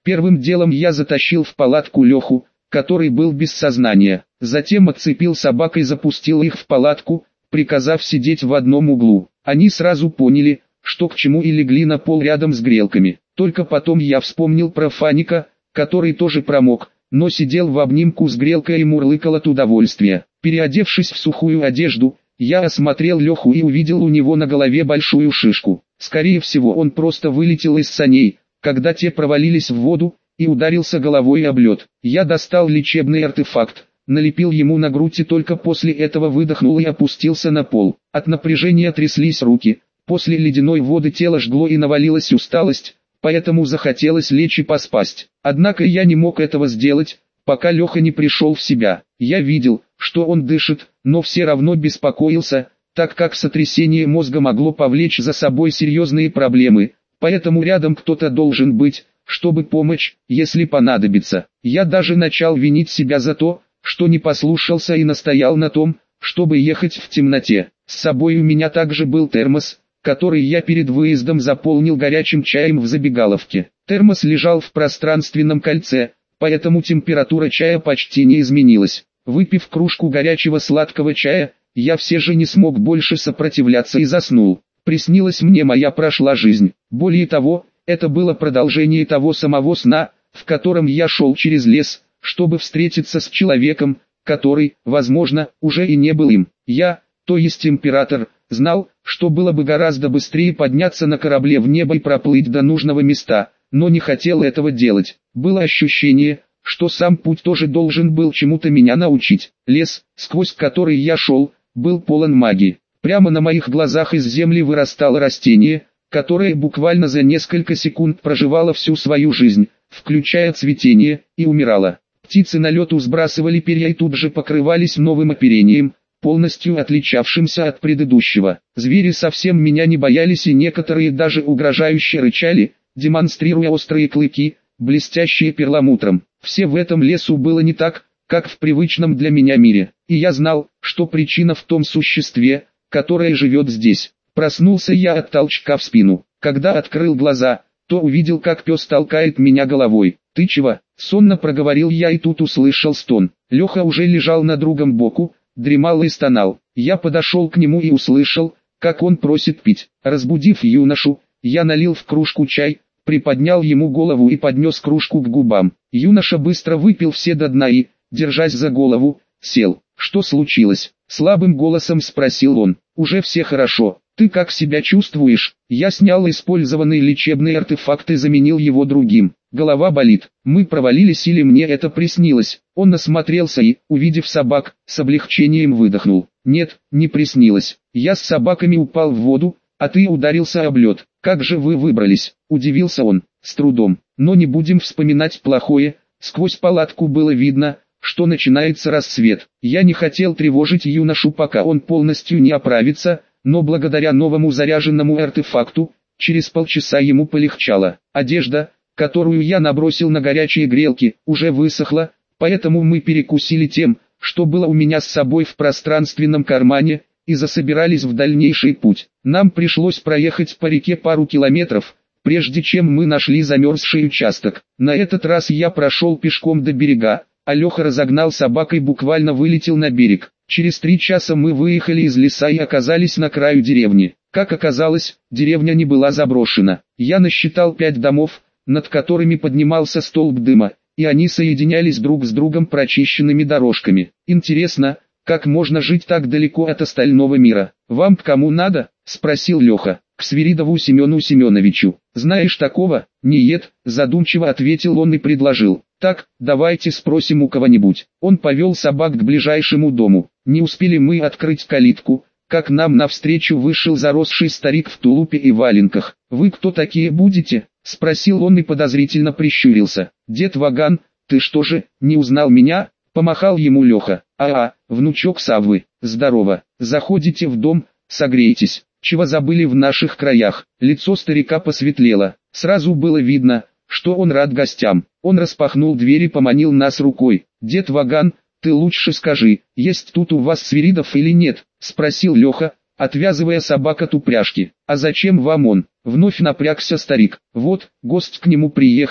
Первым делом я затащил в палатку Леху, который был без сознания. Затем отцепил собак и запустил их в палатку, приказав сидеть в одном углу. Они сразу поняли, что к чему, и легли на пол рядом с грелками. Только потом я вспомнил про Фаника, который тоже промок, но сидел в обнимку с грелкой и мурлыкал от удовольствия. Переодевшись в сухую одежду, я осмотрел Леху и увидел у него на голове большую шишку. Скорее всего, он просто вылетел из саней, когда те провалились в воду, и ударился головой об лед. Я достал лечебный артефакт, налепил ему на грудь и только после этого выдохнул и опустился на пол. От напряжения тряслись руки, после ледяной воды тело жгло и навалилась усталость, поэтому захотелось лечь и поспать. Однако я не мог этого сделать, пока Леха не пришел в себя. Я видел, что он дышит, но все равно беспокоился, так как сотрясение мозга могло повлечь за собой серьезные проблемы, поэтому рядом кто-то должен быть, чтобы помочь, если понадобится. Я даже начал винить себя за то, что не послушался и настоял на том, чтобы ехать в темноте. С собой у меня также был термос, который я перед выездом заполнил горячим чаем в забегаловке. Термос лежал в пространственном кольце, поэтому температура чая почти не изменилась. Выпив кружку горячего сладкого чая, я все же не смог больше сопротивляться и заснул. Приснилась мне моя прошла жизнь. Более того, это было продолжение того самого сна, в котором я шел через лес, чтобы встретиться с человеком, который, возможно, уже и не был им. Я, то есть император, знал, что было бы гораздо быстрее подняться на корабле в небо и проплыть до нужного места, но не хотел этого делать. Было ощущение, что сам путь тоже должен был чему-то меня научить. Лес, сквозь который я шел, был полон магии. Прямо на моих глазах из земли вырастало растение, которое буквально за несколько секунд проживало всю свою жизнь, включая цветение, и умирало. Птицы на лету сбрасывали перья и тут же покрывались новым оперением, полностью отличавшимся от предыдущего. Звери совсем меня не боялись и некоторые даже угрожающе рычали, демонстрируя острые клыки, блестящие перламутром. Все в этом лесу было не так, как в привычном для меня мире, и я знал, что причина в том существе, которое живет здесь. Проснулся я от толчка в спину. Когда открыл глаза, то увидел, как пес толкает меня головой. «Ты чего?» — сонно проговорил я и тут услышал стон. Леха уже лежал на другом боку, дремал и стонал. Я подошел к нему и услышал, как он просит пить. Разбудив юношу, я налил в кружку чай, приподнял ему голову и поднес кружку к губам. Юноша быстро выпил все до дна и, держась за голову, сел. «Что случилось?» — слабым голосом спросил он. «Уже все хорошо. Ты как себя чувствуешь?» Я снял использованный лечебный артефакт и заменил его другим. «Голова болит. Мы провалились или мне это приснилось?» Он осмотрелся и, увидев собак, с облегчением выдохнул. «Нет, не приснилось. Я с собаками упал в воду, а ты ударился об лед. Как же вы выбрались?» — удивился он. «С трудом. Но не будем вспоминать плохое». Сквозь палатку было видно, что начинается рассвет. Я не хотел тревожить юношу, пока он полностью не оправится, но благодаря новому заряженному артефакту, через полчаса ему полегчало. Одежда, которую я набросил на горячие грелки, уже высохла, поэтому мы перекусили тем, что было у меня с собой в пространственном кармане, и засобирались в дальнейший путь. Нам пришлось проехать по реке пару километров, прежде чем мы нашли замерзший участок. На этот раз я прошел пешком до берега, а Леха разогнал собак и буквально вылетел на берег. Через 3 часа мы выехали из леса и оказались на краю деревни. Как оказалось, деревня не была заброшена. Я насчитал 5 домов, над которыми поднимался столб дыма, и они соединялись друг с другом прочищенными дорожками. Интересно, как можно жить так далеко от остального мира? «Вам к кому надо?» — спросил Леха. «К Свиридову Семену Семеновичу. Знаешь такого?» «Нет», — задумчиво ответил он и предложил. «Так, давайте спросим у кого-нибудь». Он повел собак к ближайшему дому. Не успели мы открыть калитку, как нам навстречу вышел заросший старик в тулупе и валенках. «Вы кто такие будете?» — спросил он и подозрительно прищурился. «Дед Ваган, ты что же, не узнал меня?» — помахал ему Леха. Внучок Саввы. Здорово. Заходите в дом, согрейтесь. Чего забыли в наших краях?» Лицо старика посветлело. Сразу было видно, что он рад гостям. Он распахнул дверь и поманил нас рукой. «Дед Ваган, ты лучше скажи, есть тут у вас Свиридов или нет?» — спросил Леха, отвязывая собак от упряжки. «А зачем вам он?» — вновь напрягся старик. «Вот, гость к нему приехал,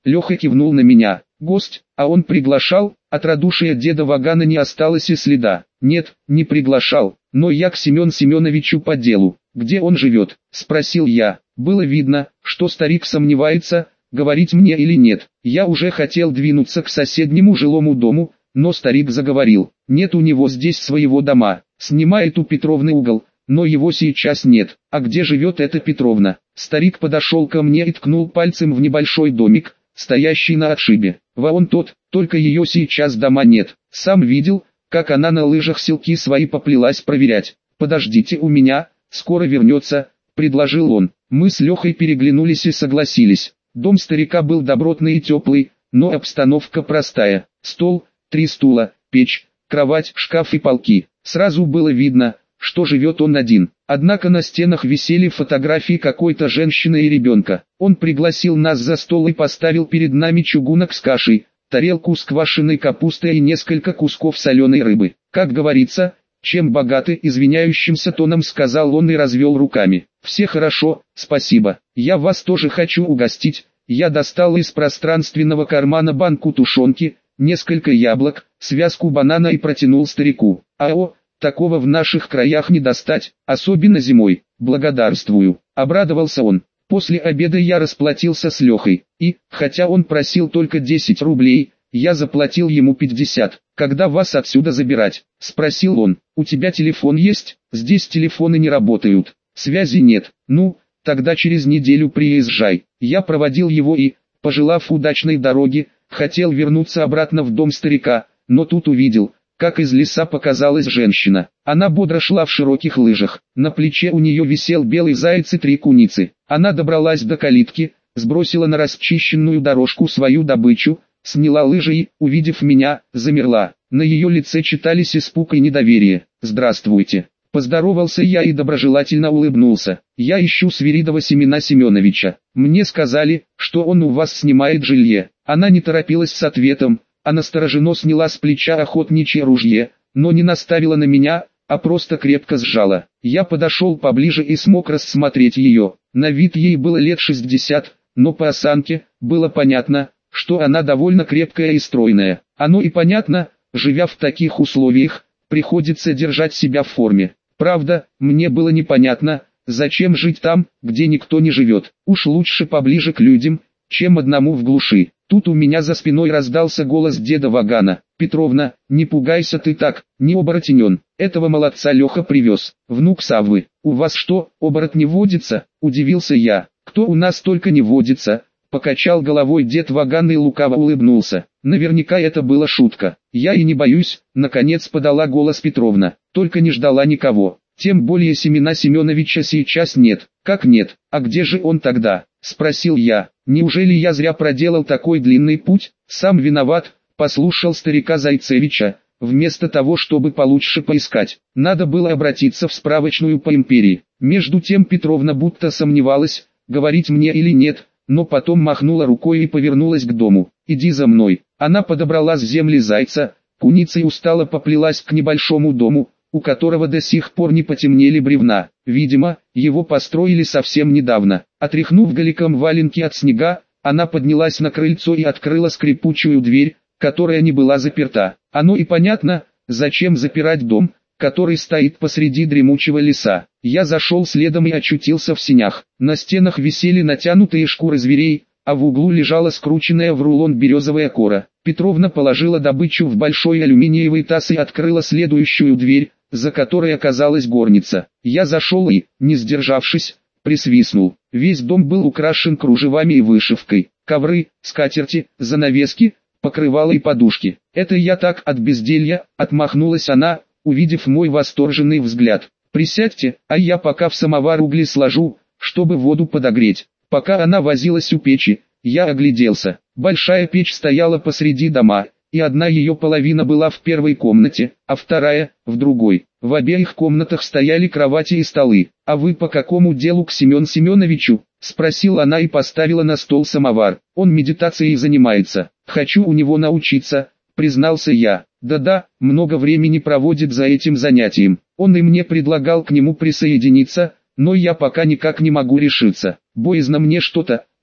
Леха кивнул на меня. Гость, а он приглашал? От радушия деда Вагана не осталось и следа. Нет, не приглашал, но я к Семен Семеновичу по делу. Где он живет? Спросил я. Было видно, что старик сомневается, говорить мне или нет. Я уже хотел двинуться к соседнему жилому дому, но старик заговорил. Нет у него здесь своего дома. Снимает у Петровны угол, но его сейчас нет. А где живет эта Петровна? Старик подошел ко мне и ткнул пальцем в небольшой домик, стоящий на отшибе. Вон тот, только ее сейчас дома нет. Сам видел, как она на лыжах селки свои поплелась проверять. Подождите у меня, скоро вернется, предложил он. Мы с Лехой переглянулись и согласились. Дом старика был добротный и теплый, но обстановка простая. Стол, 3 стула, печь, кровать, шкаф и полки. Сразу было видно, что живет он один. Однако на стенах висели фотографии какой-то женщины и ребенка. Он пригласил нас за стол и поставил перед нами чугунок с кашей, тарелку с квашеной капустой и несколько кусков соленой рыбы. Как говорится, чем богаты, извиняющимся тоном сказал он и развел руками. Все хорошо, спасибо. Я вас тоже хочу угостить. Я достал из пространственного кармана банку тушенки, несколько яблок, связку банана и протянул старику. Ао, такого в наших краях не достать, особенно зимой. Благодарствую. Обрадовался он. После обеда я расплатился с Лехой, и, хотя он просил только 10 рублей, я заплатил ему 50. «Когда вас отсюда забирать?» – спросил он. «У тебя телефон есть?» «Здесь телефоны не работают. Связи нет». «Ну, тогда через неделю приезжай». Я проводил его и, пожелав удачной дороги, хотел вернуться обратно в дом старика, но тут увидел, как из леса показалась женщина. Она бодро шла в широких лыжах. На плече у нее висел белый заяц и 3 куницы. Она добралась до калитки, сбросила на расчищенную дорожку свою добычу, сняла лыжи и, увидев меня, замерла. На ее лице читались испуг и недоверие. «Здравствуйте». Поздоровался я и доброжелательно улыбнулся. «Я ищу Свиридова Семена Семеновича. Мне сказали, что он у вас снимает жилье». Она не торопилась с ответом, а настороженно сняла с плеча охотничье ружье, но не наставила на меня, а просто крепко сжала. Я подошел поближе и смог рассмотреть ее. На вид ей было лет 60, но по осанке было понятно, что она довольно крепкая и стройная. Оно и понятно, живя в таких условиях, приходится держать себя в форме. Правда, мне было непонятно, зачем жить там, где никто не живет. Уж лучше поближе к людям, чем одному в глуши. Тут у меня за спиной раздался голос деда Вагана. «Петровна, не пугайся ты так, не оборотень он. Этого молодца Леха привез, внук Саввы. У вас что, оборотни водится?» – удивился я. «Кто у нас только не водится?» – покачал головой дед Ваган и лукаво улыбнулся. Наверняка это была шутка. «Я и не боюсь», – наконец подала голос Петровна. Только не ждала никого. Тем более Семена Семеновича сейчас нет. «Как нет? А где же он тогда?» – спросил я. «Неужели я зря проделал такой длинный путь? Сам виноват», – послушал старика Зайцевича. «Вместо того, чтобы получше поискать, надо было обратиться в справочную по империи». Между тем Петровна будто сомневалась, говорить мне или нет, но потом махнула рукой и повернулась к дому. «Иди за мной». Она подобрала с земли зайца, куница и устало поплелась к небольшому дому, у которого до сих пор не потемнели бревна. Видимо, его построили совсем недавно. Отряхнув голиком валенки от снега, она поднялась на крыльцо и открыла скрипучую дверь, которая не была заперта. Оно и понятно, зачем запирать дом, который стоит посреди дремучего леса. Я зашел следом и очутился в сенях. На стенах висели натянутые шкуры зверей, а в углу лежала скрученная в рулон березовая кора. Петровна положила добычу в большой алюминиевый таз и открыла следующую дверь, за которой оказалась горница. Я зашел и, не сдержавшись, присвистнул. Весь дом был украшен кружевами и вышивкой. Ковры, скатерти, занавески, покрывала и подушки. «Это я так от безделья», — отмахнулась она, увидев мой восторженный взгляд. «Присядьте, а я пока в самовар угли сложу, чтобы воду подогреть». Пока она возилась у печи, я огляделся. Большая печь стояла посреди дома, и одна ее половина была в первой комнате, а вторая – в другой. В обеих комнатах стояли кровати и столы. «А вы по какому делу к Семену Семеновичу?» – спросила она и поставила на стол самовар. «Он медитацией занимается. Хочу у него научиться», – признался я. «Да-да, много времени проводит за этим занятием. Он и мне предлагал к нему присоединиться, но я пока никак не могу решиться. Боязно мне что-то,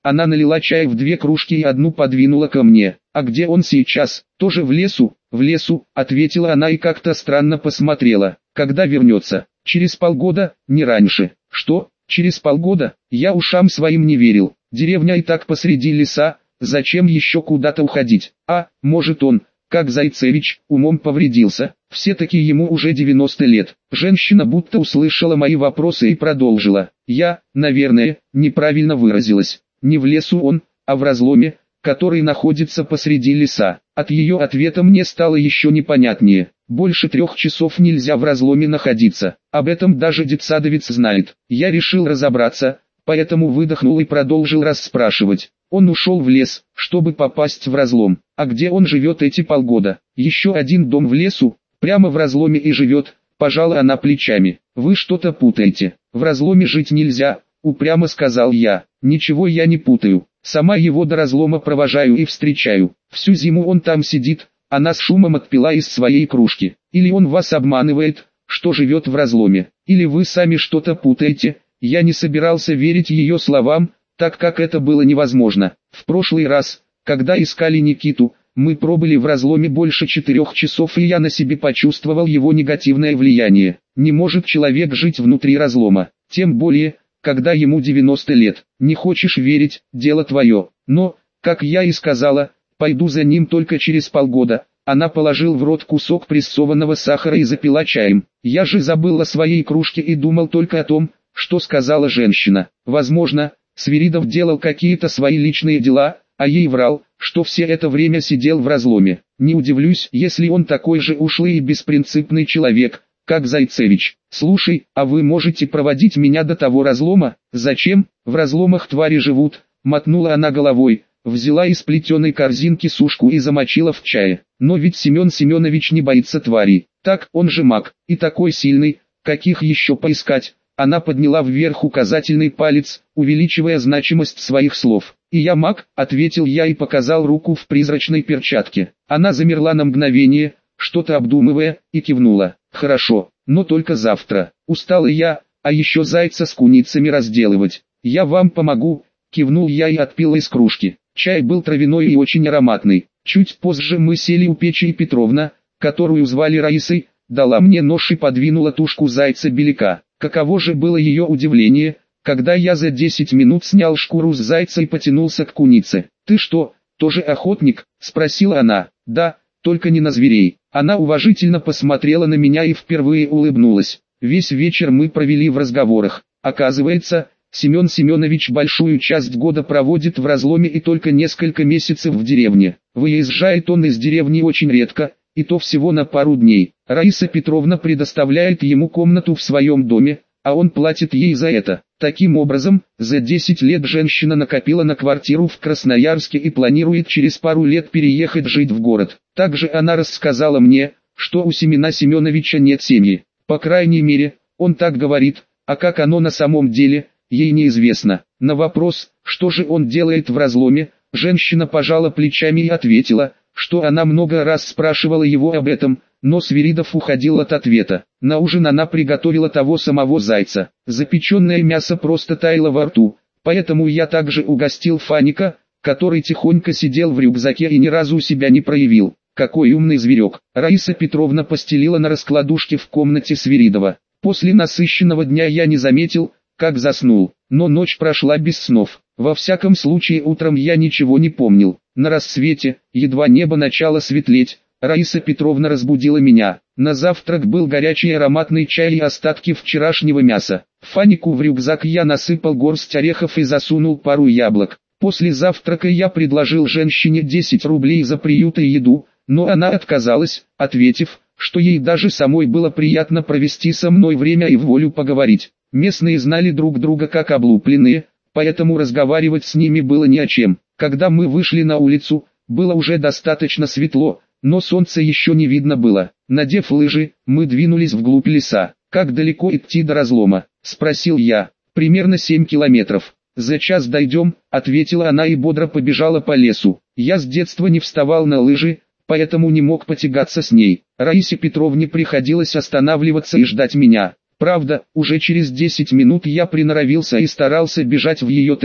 Она налила чай в 2 кружки и одну подвинула ко мне. «А где он сейчас?» «Тоже в лесу?» «В лесу», ответила она и как-то странно посмотрела. «Когда вернется?» «Через полгода, не раньше». «Что? Через полгода?» Я ушам своим не верил. Деревня и так посреди леса, зачем еще куда-то уходить? А, может он, как Зайцевич, умом повредился, все-таки ему уже 90 лет. Женщина будто услышала мои вопросы и продолжила. Я, наверное, неправильно выразилась. Не в лесу он, а в разломе, который находится посреди леса. От ее ответа мне стало еще непонятнее. Больше 3 часов нельзя в разломе находиться. Об этом даже детсадовец знает. Я решил разобраться, поэтому выдохнул и продолжил расспрашивать. Он ушел в лес, чтобы попасть в разлом. А где он живет эти полгода? Еще один дом в лесу, прямо в разломе и живет, пожала она плечами. Вы что-то путаете. В разломе жить нельзя, упрямо сказал я. Ничего я не путаю. Сама его до разлома провожаю и встречаю. Всю зиму он там сидит. Она с шумом отпила из своей кружки. Или он вас обманывает, что живет в разломе. Или вы сами что-то путаете. Я не собирался верить ее словам, так как это было невозможно. В прошлый раз, когда искали Никиту, мы пробыли в разломе больше 4 часов, и я на себе почувствовал его негативное влияние. Не может человек жить внутри разлома, тем более, когда ему 90 лет. Не хочешь верить, дело твое. Но, как я и сказала, пойду за ним только через полгода. Она положила в рот кусок прессованного сахара и запила чаем. Я же забыл о своей кружке и думал только о том, что сказала женщина. Возможно, Свиридов делал какие-то свои личные дела, а ей врал, что все это время сидел в разломе. Не удивлюсь, если он такой же ушлый и беспринципный человек, как Зайцевич. Слушай, а вы можете проводить меня до того разлома? Зачем? В разломах твари живут, мотнула она головой, взяла из плетеной корзинки сушку и замочила в чае. Но ведь Семен Семенович не боится тварей. Так, он же маг, и такой сильный, каких еще поискать? Она подняла вверх указательный палец, увеличивая значимость своих слов. «И я маг», — ответил я и показал руку в призрачной перчатке. Она замерла на мгновение, что-то обдумывая, и кивнула. «Хорошо, но только завтра. Устал и я, а еще зайца с куницами разделывать. Я вам помогу», — кивнул я и отпил из кружки. Чай был травяной и очень ароматный. Чуть позже мы сели у печи, и Петровна, которую звали Раисой, дала мне нож и подвинула тушку зайца-беляка. Каково же было ее удивление, когда я за 10 минут снял шкуру с зайца и потянулся к кунице. «Ты что, тоже охотник?» – спросила она. «Да, только не на зверей». Она уважительно посмотрела на меня и впервые улыбнулась. Весь вечер мы провели в разговорах. Оказывается, Семен Семенович большую часть года проводит в разломе и только несколько месяцев в деревне. Выезжает он из деревни очень редко, и то всего на пару дней. Раиса Петровна предоставляет ему комнату в своем доме, а он платит ей за это. Таким образом, за 10 лет женщина накопила на квартиру в Красноярске и планирует через пару лет переехать жить в город. Также она рассказала мне, что у Семена Семеновича нет семьи. По крайней мере, он так говорит, а как оно на самом деле, ей неизвестно. На вопрос, что же он делает в разломе, женщина пожала плечами и ответила, что она много раз спрашивала его об этом, но Свиридов уходил от ответа. На ужин она приготовила того самого зайца. Запеченное мясо просто таяло во рту, поэтому я также угостил Фаника, который тихонько сидел в рюкзаке и ни разу себя не проявил. Какой умный зверек. Раиса Петровна постелила на раскладушке в комнате Свиридова. После насыщенного дня я не заметил, как заснул, но ночь прошла без снов. Во всяком случае утром я ничего не помнил. На рассвете, едва небо начало светлеть, Раиса Петровна разбудила меня. На завтрак был горячий ароматный чай и остатки вчерашнего мяса. Фанику в рюкзак я насыпал горсть орехов и засунул пару яблок. После завтрака я предложил женщине 10 рублей за приют и еду, но она отказалась, ответив, что ей даже самой было приятно провести со мной время и в волю поговорить. Местные знали друг друга как облупленные, поэтому разговаривать с ними было не о чем. Когда мы вышли на улицу, было уже достаточно светло, но солнца еще не видно было. Надев лыжи, мы двинулись вглубь леса. «Как далеко идти до разлома?» – спросил я. «Примерно 7 километров. За час дойдем», – ответила она и бодро побежала по лесу. Я с детства не вставал на лыжи, поэтому не мог потягаться с ней. Раисе Петровне приходилось останавливаться и ждать меня. Правда, уже через 10 минут я приноровился и старался бежать в ее темпе.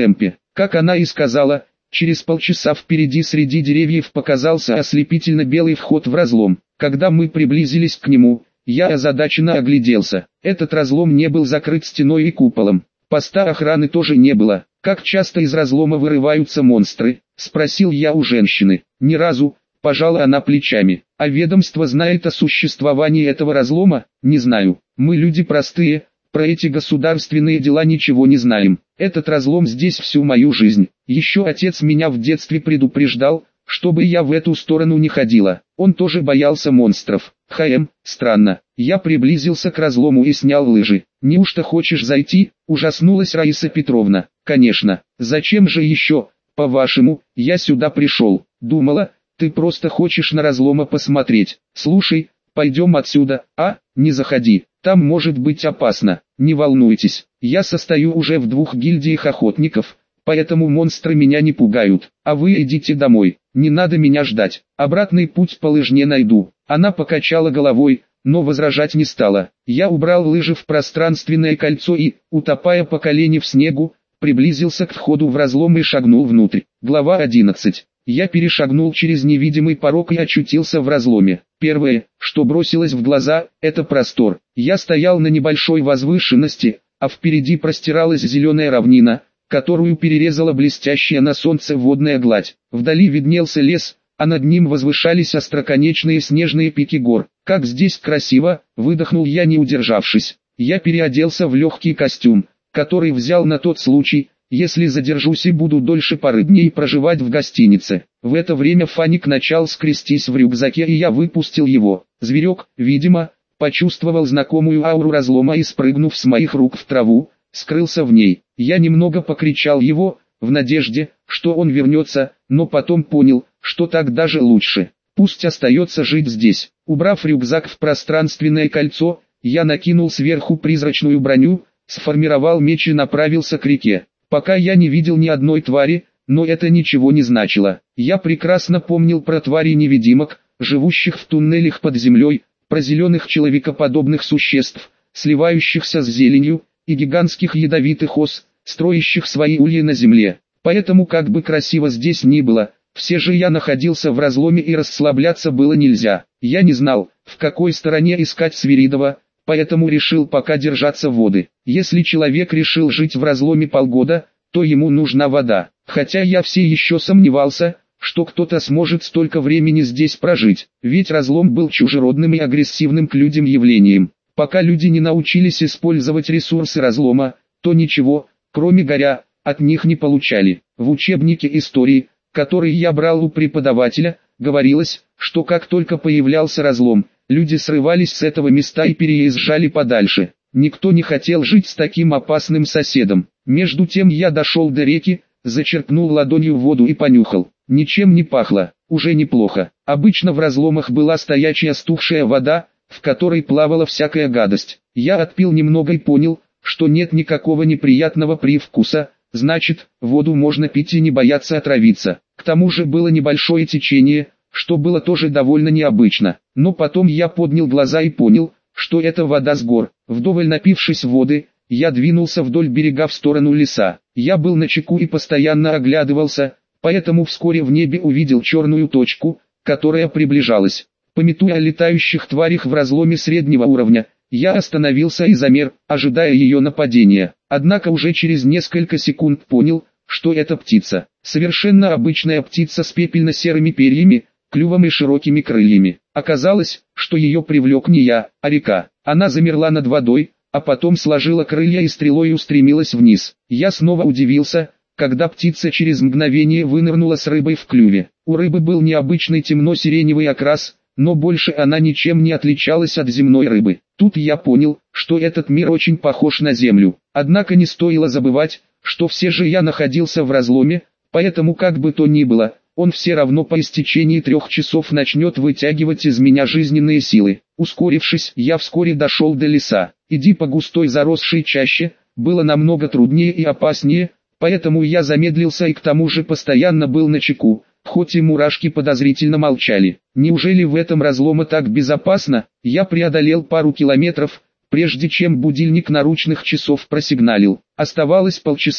Как она и сказала, через полчаса впереди среди деревьев показался ослепительно белый вход в разлом. Когда мы приблизились к нему, я озадаченно огляделся. Этот разлом не был закрыт стеной и куполом. Поста охраны тоже не было. «Как часто из разлома вырываются монстры?» – спросил я у женщины. «Ни разу», – пожала она плечами. «А ведомство знает о существовании этого разлома?» «Не знаю. Мы люди простые, про эти государственные дела ничего не знаем. Этот разлом здесь всю мою жизнь. Еще отец меня в детстве предупреждал, чтобы я в эту сторону не ходила. Он тоже боялся монстров. Странно». Я приблизился к разлому и снял лыжи. «Неужто хочешь зайти?» – ужаснулась Раиса Петровна. «Конечно. Зачем же еще, по-вашему, я сюда пришел? Думала, ты просто хочешь на разлома посмотреть. Слушай, пойдем отсюда, не заходи, там может быть опасно. Не волнуйтесь, я состою уже в 2 гильдиях охотников, поэтому монстры меня не пугают. А вы идите домой, не надо меня ждать, обратный путь по лыжне найду». Она покачала головой, но возражать не стала. Я убрал лыжи в пространственное кольцо и, утопая по колени в снегу, приблизился к входу в разлом и шагнул внутрь. Глава 11. Я перешагнул через невидимый порог и очутился в разломе. Первое, что бросилось в глаза, это простор. Я стоял на небольшой возвышенности, а впереди простиралась зеленая равнина, которую перерезала блестящая на солнце водная гладь. Вдали виднелся лес, а над ним возвышались остроконечные снежные пики гор. «Как здесь красиво!» – выдохнул я, не удержавшись. Я переоделся в легкий костюм, который взял на тот случай, если задержусь и буду дольше пары дней проживать в гостинице. В это время Фаник начал скрестись в рюкзаке, и я выпустил его. Зверек, видимо, почувствовал знакомую ауру разлома и, спрыгнув с моих рук в траву, скрылся в ней. Я немного покричал его, в надежде, что он вернется, но потом понял, что так даже лучше. Пусть остается жить здесь. Убрав рюкзак в пространственное кольцо, я накинул сверху призрачную броню, сформировал меч и направился к реке. Пока я не видел ни одной твари, но это ничего не значило. Я прекрасно помнил про тварей-невидимок, живущих в туннелях под землей, про зеленых человекоподобных существ, сливающихся с зеленью, и гигантских ядовитых ос, строящих свои ульи на земле. Поэтому, как бы красиво здесь ни было, все же я находился в разломе и расслабляться было нельзя. Я не знал, в какой стороне искать Свиридова, поэтому решил пока держаться воды. Если человек решил жить в разломе полгода, то ему нужна вода. Хотя я все еще сомневался, что кто-то сможет столько времени здесь прожить, ведь разлом был чужеродным и агрессивным к людям явлением. Пока люди не научились использовать ресурсы разлома, то ничего, кроме горя, от них не получали. В учебнике истории, который я брал у преподавателя, говорилось, что как только появлялся разлом, люди срывались с этого места и переезжали подальше. Никто не хотел жить с таким опасным соседом. Между тем я дошел до реки, зачерпнул ладонью воду и понюхал. Ничем не пахло, уже неплохо. Обычно в разломах была стоячая стухшая вода, в которой плавала всякая гадость. Я отпил немного и понял, что нет никакого неприятного привкуса, значит, воду можно пить и не бояться отравиться. К тому же было небольшое течение, что было тоже довольно необычно. Но потом я поднял глаза и понял, что это вода с гор. Вдоволь напившись воды, я двинулся вдоль берега в сторону леса. Я был начеку и постоянно оглядывался, поэтому вскоре в небе увидел черную точку, которая приближалась. Памятуя о летающих тварях в разломе среднего уровня, я остановился и замер, ожидая ее нападения. Однако уже через несколько секунд понял, что это птица. Совершенно обычная птица с пепельно-серыми перьями, клювом и широкими крыльями. Оказалось, что ее привлек не я, а река. Она замерла над водой, а потом сложила крылья и стрелой устремилась вниз. Я снова удивился, когда птица через мгновение вынырнула с рыбой в клюве. У рыбы был необычный темно-сиреневый окрас, но больше она ничем не отличалась от земной рыбы. Тут я понял, что этот мир очень похож на Землю. Однако не стоило забывать, что все же я находился в разломе, поэтому как бы то ни было, он все равно по истечении 3 часов начнет вытягивать из меня жизненные силы. Ускорившись, я вскоре дошел до леса. Идти по густой заросшей чаще было намного труднее и опаснее, поэтому я замедлился и к тому же постоянно был начеку, хоть и мурашки подозрительно молчали. Неужели в этом разломе так безопасно? Я преодолел пару километров, прежде чем будильник наручных часов просигналил. Оставалось полчаса,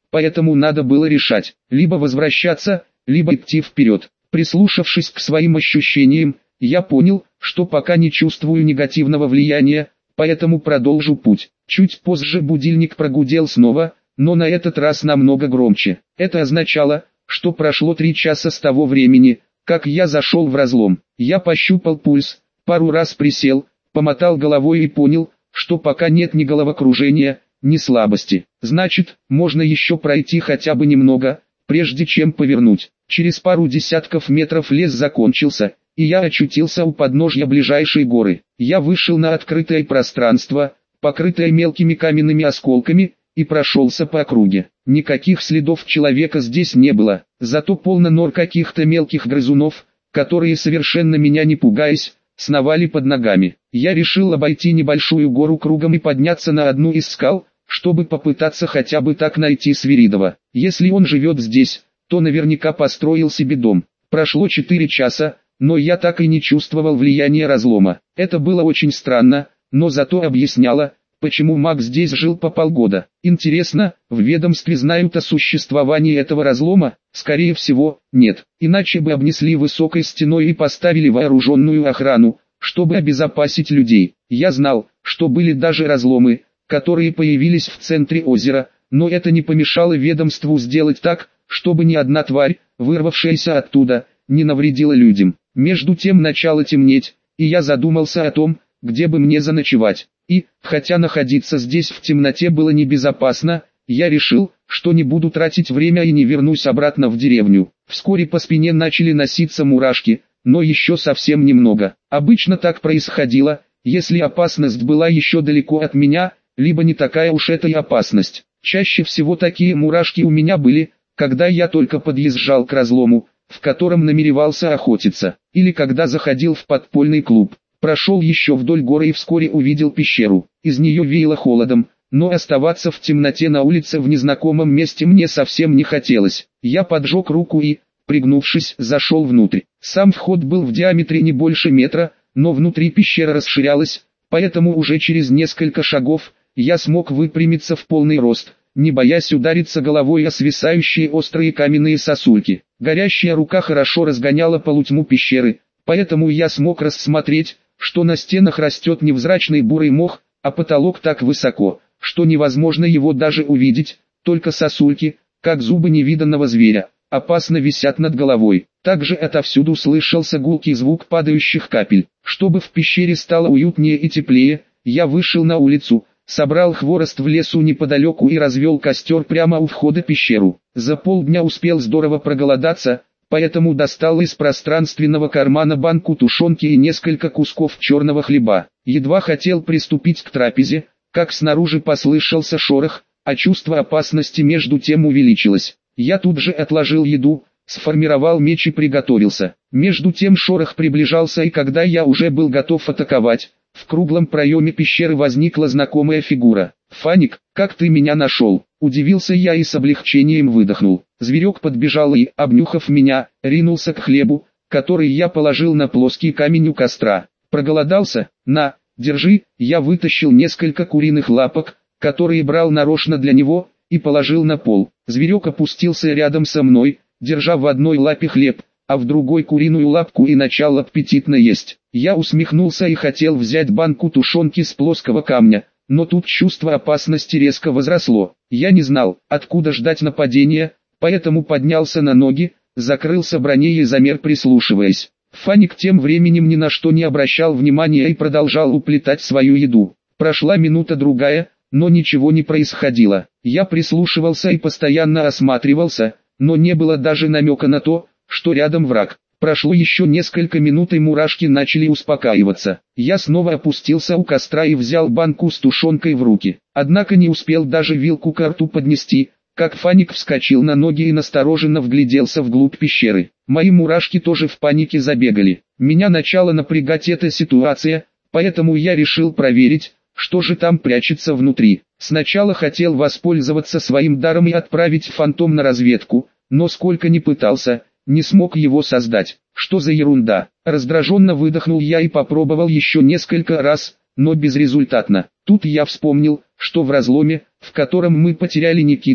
поэтому надо было решать, либо возвращаться, либо идти вперед. Прислушавшись к своим ощущениям, я понял, что пока не чувствую негативного влияния, поэтому продолжу путь. Чуть позже будильник прогудел снова, но на этот раз намного громче. Это означало, что прошло 3 часа с того времени, как я зашел в разлом. Я пощупал пульс, пару раз присел, помотал головой и понял, что пока нет ни головокружения, ни слабости. Значит, можно еще пройти хотя бы немного, прежде чем повернуть. Через пару десятков метров лес закончился, и я очутился у подножья ближайшей горы. Я вышел на открытое пространство, покрытое мелкими каменными осколками, и прошелся по округе. Никаких следов человека здесь не было, зато полно нор каких-то мелких грызунов, которые, совершенно меня не пугаясь, сновали под ногами. Я решил обойти небольшую гору кругом и подняться на одну из скал, чтобы попытаться хотя бы так найти Свиридова. Если он живет здесь, то наверняка построил себе дом. Прошло 4 часа, но я так и не чувствовал влияния разлома. Это было очень странно, но зато объясняло, почему маг здесь жил по полгода. Интересно, в ведомстве знают о существовании этого разлома? Скорее всего, нет. Иначе бы обнесли высокой стеной и поставили вооруженную охрану, чтобы обезопасить людей. Я знал, что были даже разломы, которые появились в центре озера, но это не помешало ведомству сделать так, чтобы ни одна тварь, вырвавшаяся оттуда, не навредила людям. Между тем начало темнеть, и я задумался о том, где бы мне заночевать. И, хотя находиться здесь в темноте было небезопасно, я решил, что не буду тратить время и не вернусь обратно в деревню. Вскоре по спине начали носиться мурашки, но еще совсем немного. Обычно так происходило, если опасность была еще далеко от меня, либо не такая уж это и опасность. Чаще всего такие мурашки у меня были, когда я только подъезжал к разлому, в котором намеревался охотиться, или когда заходил в подпольный клуб. Прошел еще вдоль горы и вскоре увидел пещеру. Из нее веяло холодом, но оставаться в темноте на улице в незнакомом месте мне совсем не хотелось. Я поджег руку и, пригнувшись, зашел внутрь. Сам вход был в диаметре не больше метра, но внутри пещера расширялась, поэтому уже через несколько шагов я смог выпрямиться в полный рост, не боясь удариться головой о свисающие острые каменные сосульки. Горящая рука хорошо разгоняла полутьму пещеры, поэтому я смог рассмотреть, что на стенах растет невзрачный бурый мох, а потолок так высоко, что невозможно его даже увидеть, только сосульки, как зубы невиданного зверя, опасно висят над головой. Также отовсюду слышался гулкий звук падающих капель. Чтобы в пещере стало уютнее и теплее, я вышел на улицу, собрал хворост в лесу неподалеку и развел костер прямо у входа в пещеру. За полдня успел здорово проголодаться, поэтому достал из пространственного кармана банку тушенки и несколько кусков черного хлеба. Едва хотел приступить к трапезе, как снаружи послышался шорох, а чувство опасности между тем увеличилось. Я тут же отложил еду, сформировал меч и приготовился. Между тем шорох приближался, и когда я уже был готов атаковать, в круглом проеме пещеры возникла знакомая фигура. «Фаник, как ты меня нашел?» Удивился я и с облегчением выдохнул. Зверек подбежал и, обнюхав меня, ринулся к хлебу, который я положил на плоский камень у костра. «Проголодался? На, держи!» Я вытащил несколько куриных лапок, которые брал нарочно для него, и положил на пол. Зверек опустился рядом со мной, держа в одной лапе хлеб, а в другой куриную лапку, и начал аппетитно есть. Я усмехнулся и хотел взять банку тушенки с плоского камня, но тут чувство опасности резко возросло. Я не знал, откуда ждать нападения, поэтому поднялся на ноги, закрылся броней и замер, прислушиваясь. Фаник тем временем ни на что не обращал внимания и продолжал уплетать свою еду. Прошла минута-другая, но ничего не происходило. Я прислушивался и постоянно осматривался, но не было даже намека на то, что рядом враг. Прошло еще несколько минут, и мурашки начали успокаиваться. Я снова опустился у костра и взял банку с тушенкой в руки. Однако не успел даже вилку к рту поднести, как Фаник вскочил на ноги и настороженно вгляделся вглубь пещеры. Мои мурашки тоже в панике забегали. Меня начала напрягать эта ситуация, поэтому я решил проверить, что же там прячется внутри. Сначала хотел воспользоваться своим даром и отправить фантом на разведку, но сколько ни пытался, не смог его создать. Что за ерунда? Раздраженно выдохнул я и попробовал еще несколько раз, но безрезультатно. Тут я вспомнил, что в разломе, в котором мы потеряли Никиту,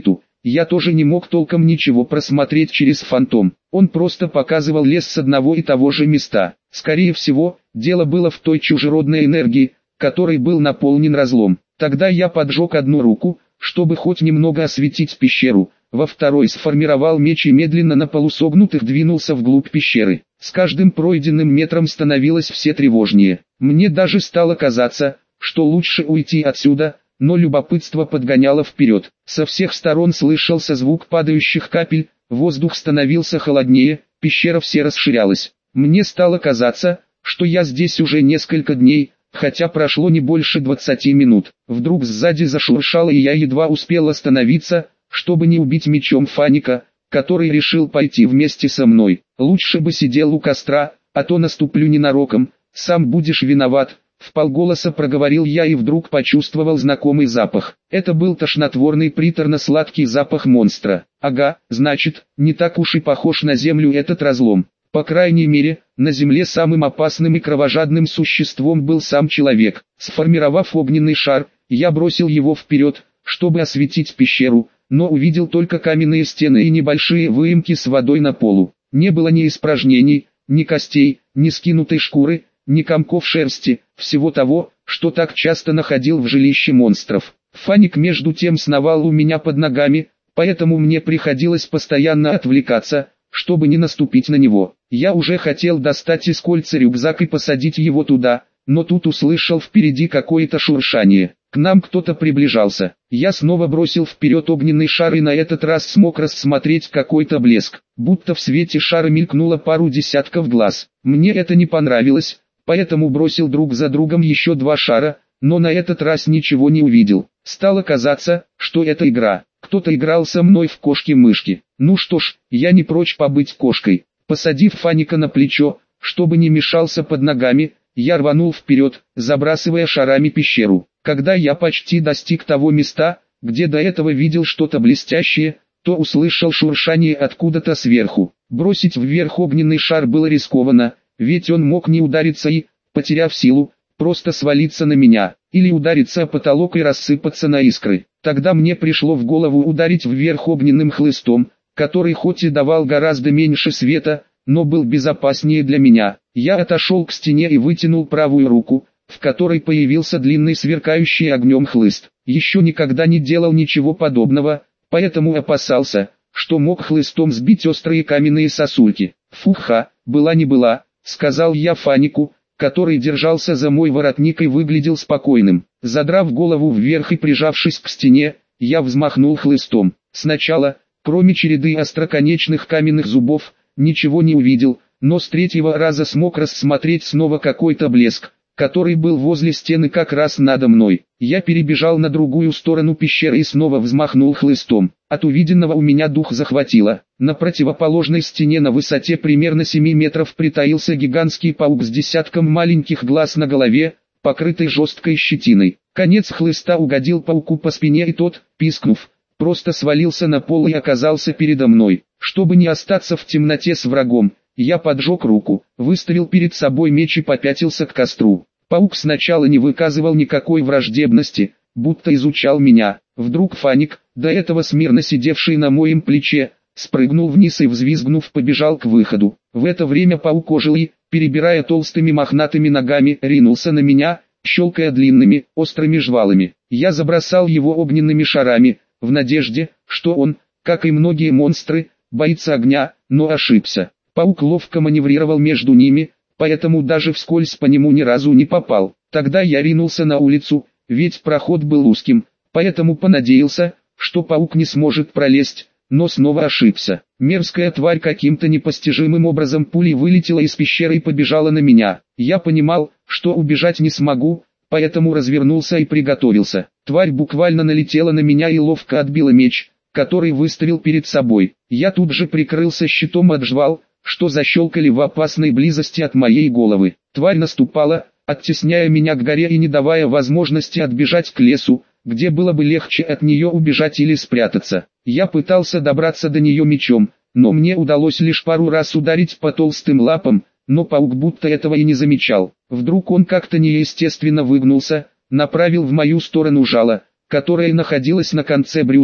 Я тоже не мог толком ничего просмотреть через фантом. Он просто показывал лес с одного и того же места. Скорее всего, дело было в той чужеродной энергии, которой был наполнен разлом. Тогда я поджег одну руку, чтобы хоть немного осветить пещеру, во второй сформировал меч и медленно на полусогнутых двинулся вглубь пещеры. С каждым пройденным метром становилось все тревожнее. Мне даже стало казаться, что лучше уйти отсюда, но любопытство подгоняло вперед. Со всех сторон слышался звук падающих капель, воздух становился холоднее, пещера все расширялась. Мне стало казаться, что я здесь уже несколько дней, хотя прошло не больше 20 минут. Вдруг сзади зашуршало и я едва успел остановиться, чтобы не убить мечом Фаника, который решил пойти вместе со мной. Лучше бы сидел у костра, а то наступлю ненароком, сам будешь виноват. Вполголоса проговорил я и вдруг почувствовал знакомый запах. Это был тошнотворный приторно-сладкий запах монстра. Ага, значит, не так уж и похож на землю этот разлом. По крайней мере, на земле самым опасным и кровожадным существом был сам человек. Сформировав огненный шар, я бросил его вперед, чтобы осветить пещеру, но увидел только каменные стены и небольшие выемки с водой на полу. Не было ни испражнений, ни костей, ни скинутой шкуры, ни комков шерсти, всего того, что так часто находил в жилище монстров. Фаник между тем сновал у меня под ногами, поэтому мне приходилось постоянно отвлекаться, чтобы не наступить на него. Я уже хотел достать из кольца рюкзак и посадить его туда, но тут услышал впереди какое-то шуршание. К нам кто-то приближался. Я снова бросил вперед огненный шар и на этот раз смог рассмотреть какой-то блеск. Будто в свете шара мелькнуло пару десятков глаз. Мне это не понравилось, поэтому бросил друг за другом еще два шара, но на этот раз ничего не увидел. Стало казаться, что это игра. Кто-то играл со мной в кошки-мышки. Ну что ж, я не прочь побыть кошкой. Посадив Фаника на плечо, чтобы не мешался под ногами, я рванул вперед, забрасывая шарами пещеру. Когда я почти достиг того места, где до этого видел что-то блестящее, то услышал шуршание откуда-то сверху. Бросить вверх огненный шар было рискованно, ведь он мог не удариться и, потеряв силу, просто свалиться на меня, или удариться о потолок и рассыпаться на искры. Тогда мне пришло в голову ударить вверх огненным хлыстом, который хоть и давал гораздо меньше света, но был безопаснее для меня. Я отошел к стене и вытянул правую руку, в которой появился длинный сверкающий огнем хлыст. Еще никогда не делал ничего подобного, поэтому опасался, что мог хлыстом сбить острые каменные сосульки. «Фуха, была не была», — сказал я Фанику, который держался за мой воротник и выглядел спокойным. Задрав голову вверх и прижавшись к стене, я взмахнул хлыстом. Сначала, кроме череды остроконечных каменных зубов, ничего не увидел, но с третьего раза смог рассмотреть снова какой-то блеск, который был возле стены как раз надо мной. Я перебежал на другую сторону пещеры и снова взмахнул хлыстом. От увиденного у меня дух захватило. На противоположной стене на высоте примерно 7 метров притаился гигантский паук с десятком маленьких глаз на голове, покрытый жесткой щетиной. Конец хлыста угодил пауку по спине и тот, пискнув, просто свалился на пол и оказался передо мной. Чтобы не остаться в темноте с врагом, я поджег руку, выставил перед собой меч и попятился к костру. Паук сначала не выказывал никакой враждебности, будто изучал меня. Вдруг Фаник, до этого смирно сидевший на моем плече, спрыгнул вниз и, взвизгнув, побежал к выходу. В это время паук ожил и, перебирая толстыми мохнатыми ногами, ринулся на меня, щелкая длинными, острыми жвалами. Я забросал его огненными шарами, в надежде, что он, как и многие монстры, боится огня, но ошибся. Паук ловко маневрировал между ними, поэтому даже вскользь по нему ни разу не попал. Тогда я ринулся на улицу, ведь проход был узким, поэтому понадеялся, что паук не сможет пролезть, но снова ошибся. Мерзкая тварь каким-то непостижимым образом пулей вылетела из пещеры и побежала на меня. Я понимал, что убежать не смогу, поэтому развернулся и приготовился. Тварь буквально налетела на меня и ловко отбила меч, который выставил перед собой. Я тут же прикрылся щитом от жвал, что защелкали в опасной близости от моей головы. Тварь наступала, оттесняя меня к горе и не давая возможности отбежать к лесу, где было бы легче от нее убежать или спрятаться. Я пытался добраться до нее мечом, но мне удалось лишь пару раз ударить по толстым лапам, но паук будто этого и не замечал. Вдруг он как-то неестественно выгнулся, направил в мою сторону жало, которое находилось на конце брюшка,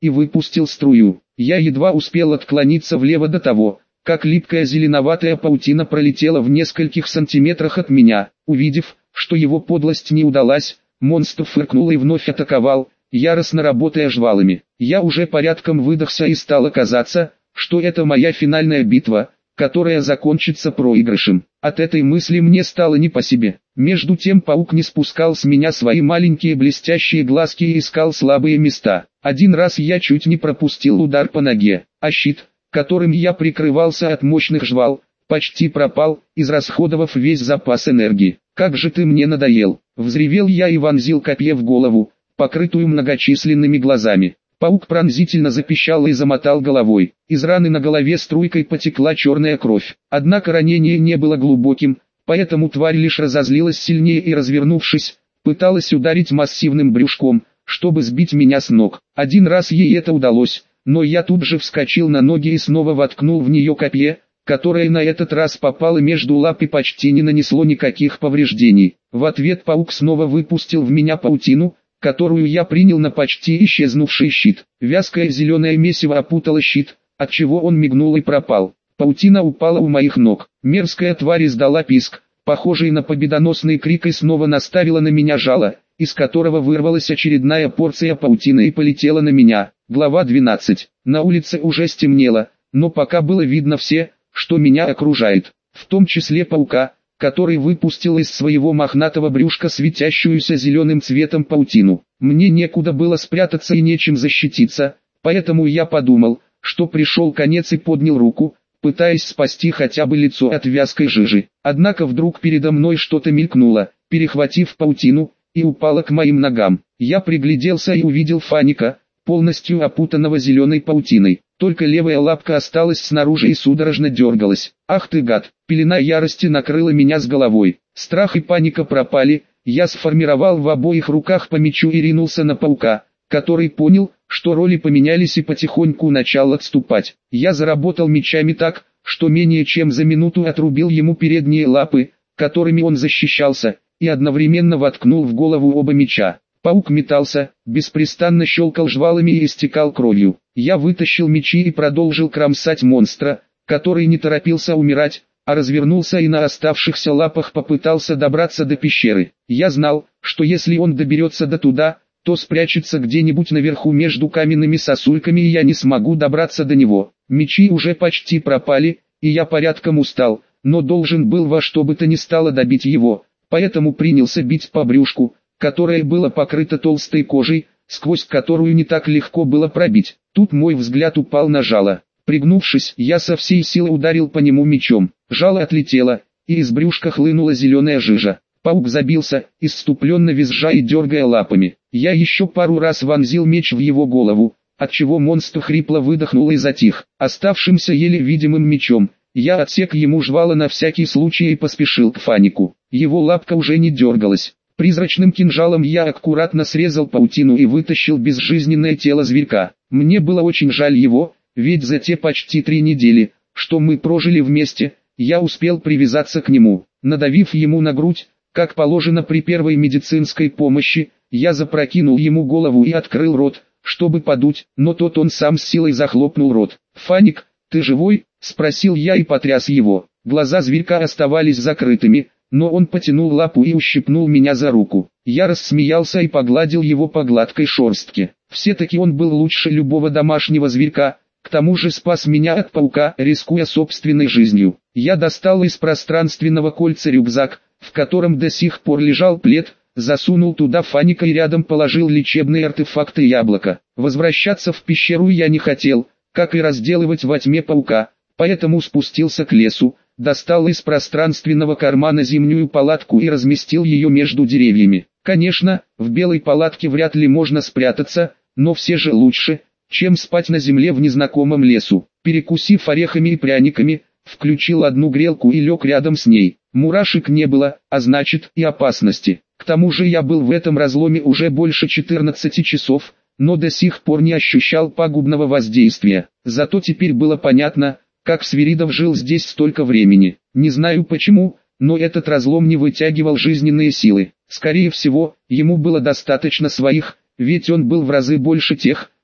и выпустил струю. Я едва успел отклониться влево до того, как липкая зеленоватая паутина пролетела в нескольких сантиметрах от меня. Увидев, что его подлость не удалась, монстр фыркнул и вновь атаковал, яростно работая жвалами. Я уже порядком выдохся и стало казаться, что это моя финальная битва, которая закончится проигрышем. От этой мысли мне стало не по себе. Между тем паук не спускал с меня свои маленькие блестящие глазки и искал слабые места. Один раз я чуть не пропустил удар по ноге, а щит, которым я прикрывался от мощных жвал, почти пропал, израсходовав весь запас энергии. «Как же ты мне надоел!» — взревел я и вонзил копье в голову, покрытую многочисленными глазами. Паук пронзительно запищал и замотал головой. Из раны на голове струйкой потекла черная кровь. Однако ранение не было глубоким, поэтому тварь лишь разозлилась сильнее и, развернувшись, пыталась ударить массивным брюшком, чтобы сбить меня с ног. Один раз ей это удалось, но я тут же вскочил на ноги и снова воткнул в нее копье, которое на этот раз попало между лап и почти не нанесло никаких повреждений. В ответ паук снова выпустил в меня паутину, которую я принял на почти исчезнувший щит. Вязкое зеленое месиво опутало щит, отчего он мигнул и пропал. Паутина упала у моих ног. Мерзкая тварь издала писк, похожий на победоносный крик, и снова наставила на меня жало, из которого вырвалась очередная порция паутины и полетела на меня. Глава 12. На улице уже стемнело, но пока было видно все, что меня окружает, в том числе паука, который выпустил из своего мохнатого брюшка светящуюся зеленым цветом паутину. Мне некуда было спрятаться и нечем защититься, поэтому я подумал, что пришел конец и поднял руку, пытаясь спасти хотя бы лицо от вязкой жижи. Однако вдруг передо мной что-то мелькнуло, перехватив паутину, и упало к моим ногам. Я пригляделся и увидел Фаника, полностью опутанного зеленой паутиной. Только левая лапка осталась снаружи и судорожно дергалась. «Ах ты гад!» Пелена ярости накрыла меня с головой. Страх и паника пропали, я сформировал в обоих руках по мечу и ринулся на паука, который понял, что роли поменялись и потихоньку начал отступать. Я заработал мечами так, что менее чем за минуту отрубил ему передние лапы, которыми он защищался, и одновременно воткнул в голову оба меча. Паук метался, беспрестанно щелкал жвалами и истекал кровью. Я вытащил мечи и продолжил кромсать монстра, который не торопился умирать, а развернулся и на оставшихся лапах попытался добраться до пещеры. Я знал, что если он доберется до туда, то спрячется где-нибудь наверху между каменными сосульками и я не смогу добраться до него. Мечи уже почти пропали, и я порядком устал, но должен был во что бы то ни стало добить его, поэтому принялся бить по брюшку, которое было покрыто толстой кожей, сквозь которую не так легко было пробить. Тут мой взгляд упал на жало. Пригнувшись, я со всей силы ударил по нему мечом. Жало отлетело, и из брюшка хлынула зеленая жижа. Паук забился, исступленно визжа и дергая лапами. Я еще пару раз вонзил меч в его голову, отчего монстр хрипло выдохнул и затих. Оставшимся еле видимым мечом, я отсек ему жвало на всякий случай и поспешил к Фанику. Его лапка уже не дергалась. Призрачным кинжалом я аккуратно срезал паутину и вытащил безжизненное тело зверька. Мне было очень жаль его, ведь за те почти 3 недели, что мы прожили вместе, я успел привязаться к нему. Надавив ему на грудь, как положено при первой медицинской помощи, я запрокинул ему голову и открыл рот, чтобы подуть, но он сам с силой захлопнул рот. «Фаник, ты живой?» – спросил я и потряс его. Глаза зверька оставались закрытыми, но он потянул лапу и ущипнул меня за руку. Я рассмеялся и погладил его по гладкой шерстке. Все-таки он был лучше любого домашнего зверька, к тому же спас меня от паука, рискуя собственной жизнью. Я достал из пространственного кольца рюкзак, в котором до сих пор лежал плед, засунул туда Фаника и рядом положил лечебные артефакты яблока. Возвращаться в пещеру я не хотел, как и разделывать во тьме паука, поэтому спустился к лесу, достал из пространственного кармана зимнюю палатку и разместил ее между деревьями. Конечно, в белой палатке вряд ли можно спрятаться, но все же лучше, чем спать на земле в незнакомом лесу. Перекусив орехами и пряниками, включил одну грелку и лег рядом с ней. Мурашек не было, а значит и опасности. К тому же я был в этом разломе уже больше 14 часов, но до сих пор не ощущал пагубного воздействия. Зато теперь было понятно, как Свиридов жил здесь столько времени. Не знаю почему, но этот разлом не вытягивал жизненные силы. Скорее всего, ему было достаточно своих, ведь он был в разы больше тех,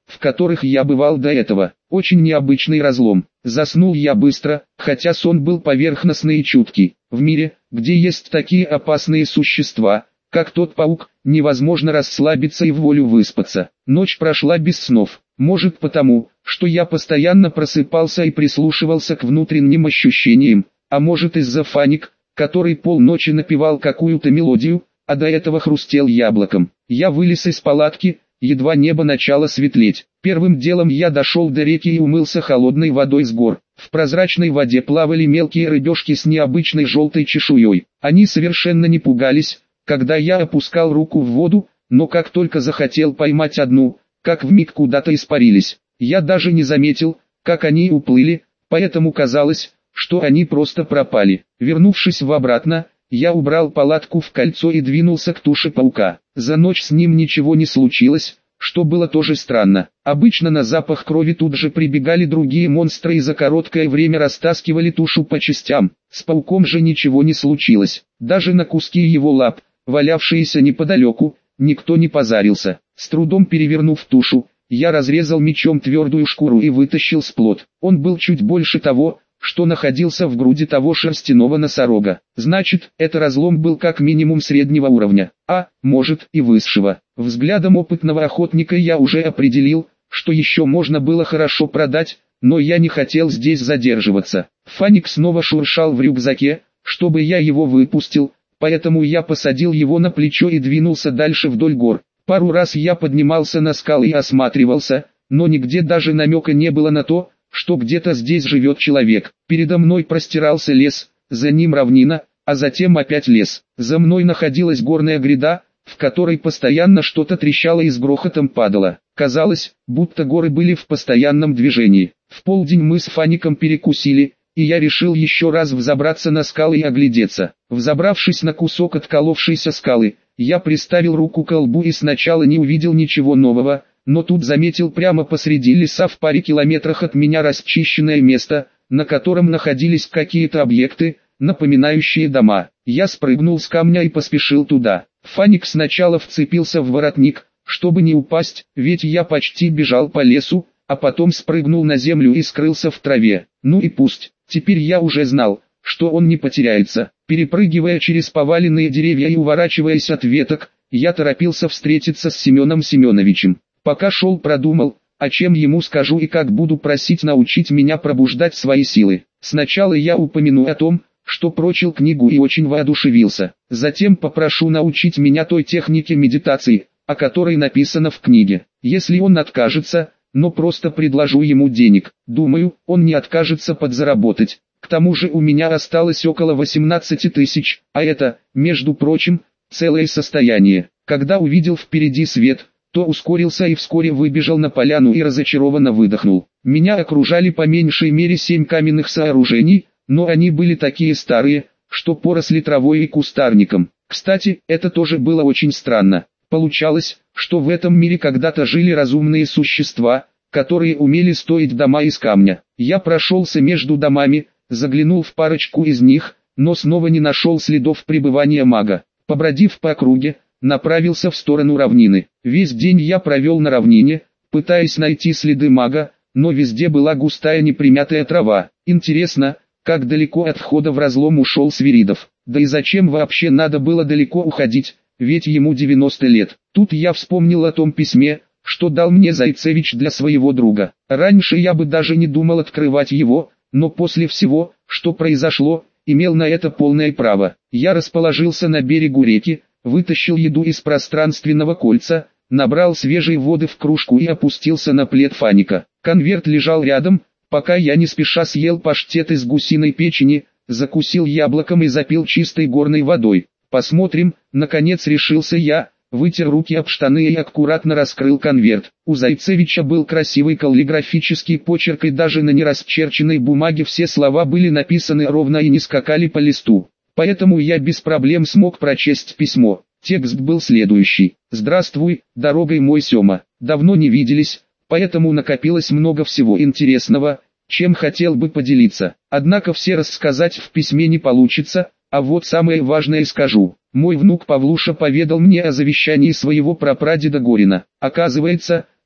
в которых я бывал до этого. Очень необычный разлом. Заснул я быстро, хотя сон был поверхностный и чуткий. В мире, где есть такие опасные существа, как тот паук, невозможно расслабиться и в волю выспаться. Ночь прошла без снов. Может потому, что я постоянно просыпался и прислушивался к внутренним ощущениям, а может из-за Фаник, который полночи напевал какую-то мелодию, а до этого хрустел яблоком. Я вылез из палатки, едва небо начало светлеть. Первым делом я дошел до реки и умылся холодной водой с гор. В прозрачной воде плавали мелкие рыбешки с необычной желтой чешуей. Они совершенно не пугались, когда я опускал руку в воду, но как только захотел поймать одну, как вмиг куда-то испарились. Я даже не заметил, как они уплыли, поэтому казалось, что они просто пропали. Вернувшись обратно, я убрал палатку в кольцо и двинулся к туше паука. За ночь с ним ничего не случилось, что было тоже странно. Обычно на запах крови тут же прибегали другие монстры и за короткое время растаскивали тушу по частям. С пауком же ничего не случилось. Даже на куски его лап, валявшиеся неподалеку, никто не позарился. С трудом перевернув тушу, я разрезал мечом твердую шкуру и вытащил сплот. Он был чуть больше того, что находился в груди того шерстяного носорога. Значит, это разлом был как минимум среднего уровня, а, может, и высшего. Взглядом опытного охотника я уже определил, что еще можно было хорошо продать, но я не хотел здесь задерживаться. Фаник снова шуршал в рюкзаке, чтобы я его выпустил, поэтому я посадил его на плечо и двинулся дальше вдоль гор. Пару раз я поднимался на скалы и осматривался, но нигде даже намека не было на то, что где-то здесь живет человек. Передо мной простирался лес, за ним равнина, а затем опять лес. За мной находилась горная гряда, в которой постоянно что-то трещало и с грохотом падало. Казалось, будто горы были в постоянном движении. В полдень мы с Фаником перекусили, и я решил еще раз взобраться на скалы и оглядеться. Взобравшись на кусок отколовшейся скалы, я приставил руку к лбу и сначала не увидел ничего нового, но тут заметил прямо посреди леса в паре километрах от меня расчищенное место, на котором находились какие-то объекты, напоминающие дома. Я спрыгнул с камня и поспешил туда. Фаник сначала вцепился в воротник, чтобы не упасть, ведь я почти бежал по лесу, а потом спрыгнул на землю и скрылся в траве. Ну и пусть, теперь я уже знал, что он не потеряется. Перепрыгивая через поваленные деревья и уворачиваясь от веток, я торопился встретиться с Семеном Семеновичем. Пока шел, продумал, о чем ему скажу и как буду просить научить меня пробуждать свои силы. Сначала я упомяну о том, что прочил книгу и очень воодушевился. Затем попрошу научить меня той технике медитации, о которой написано в книге. Если он откажется, но просто предложу ему денег, думаю, он не откажется подзаработать. К тому же у меня осталось около 18 тысяч, а это, между прочим, целое состояние. Когда увидел впереди свет, то ускорился и вскоре выбежал на поляну и разочарованно выдохнул. Меня окружали по меньшей мере 7 каменных сооружений, но они были такие старые, что поросли травой и кустарником. Кстати, это тоже было очень странно. Получалось, что в этом мире когда-то жили разумные существа, которые умели строить дома из камня. Я прошелся между домами, заглянул в парочку из них, но снова не нашел следов пребывания мага. Побродив по округе, направился в сторону равнины. Весь день я провел на равнине, пытаясь найти следы мага, но везде была густая непримятая трава. Интересно, как далеко от входа в разлом ушел Свиридов. Да и зачем вообще надо было далеко уходить, ведь ему 90 лет. Тут я вспомнил о том письме, что дал мне Зайцевич для своего друга. Раньше я бы даже не думал открывать его, но после всего, что произошло, имел на это полное право. Я расположился на берегу реки, вытащил еду из пространственного кольца, набрал свежей воды в кружку и опустился на плед Фаника. Конверт лежал рядом, пока я не спеша съел паштет из гусиной печени, закусил яблоком и запил чистой горной водой. Посмотрим, наконец решился я, вытер руки об штаны и аккуратно раскрыл конверт. У Зайцевича был красивый каллиграфический почерк, и даже на нерасчерченной бумаге все слова были написаны ровно и не скакали по листу. Поэтому я без проблем смог прочесть письмо. Текст был следующий. «Здравствуй, дорогой мой Сема. Давно не виделись, поэтому накопилось много всего интересного, чем хотел бы поделиться. Однако все рассказать в письме не получится, а вот самое важное скажу. Мой внук Павлуша поведал мне о завещании своего прапрадеда Горина. Оказывается,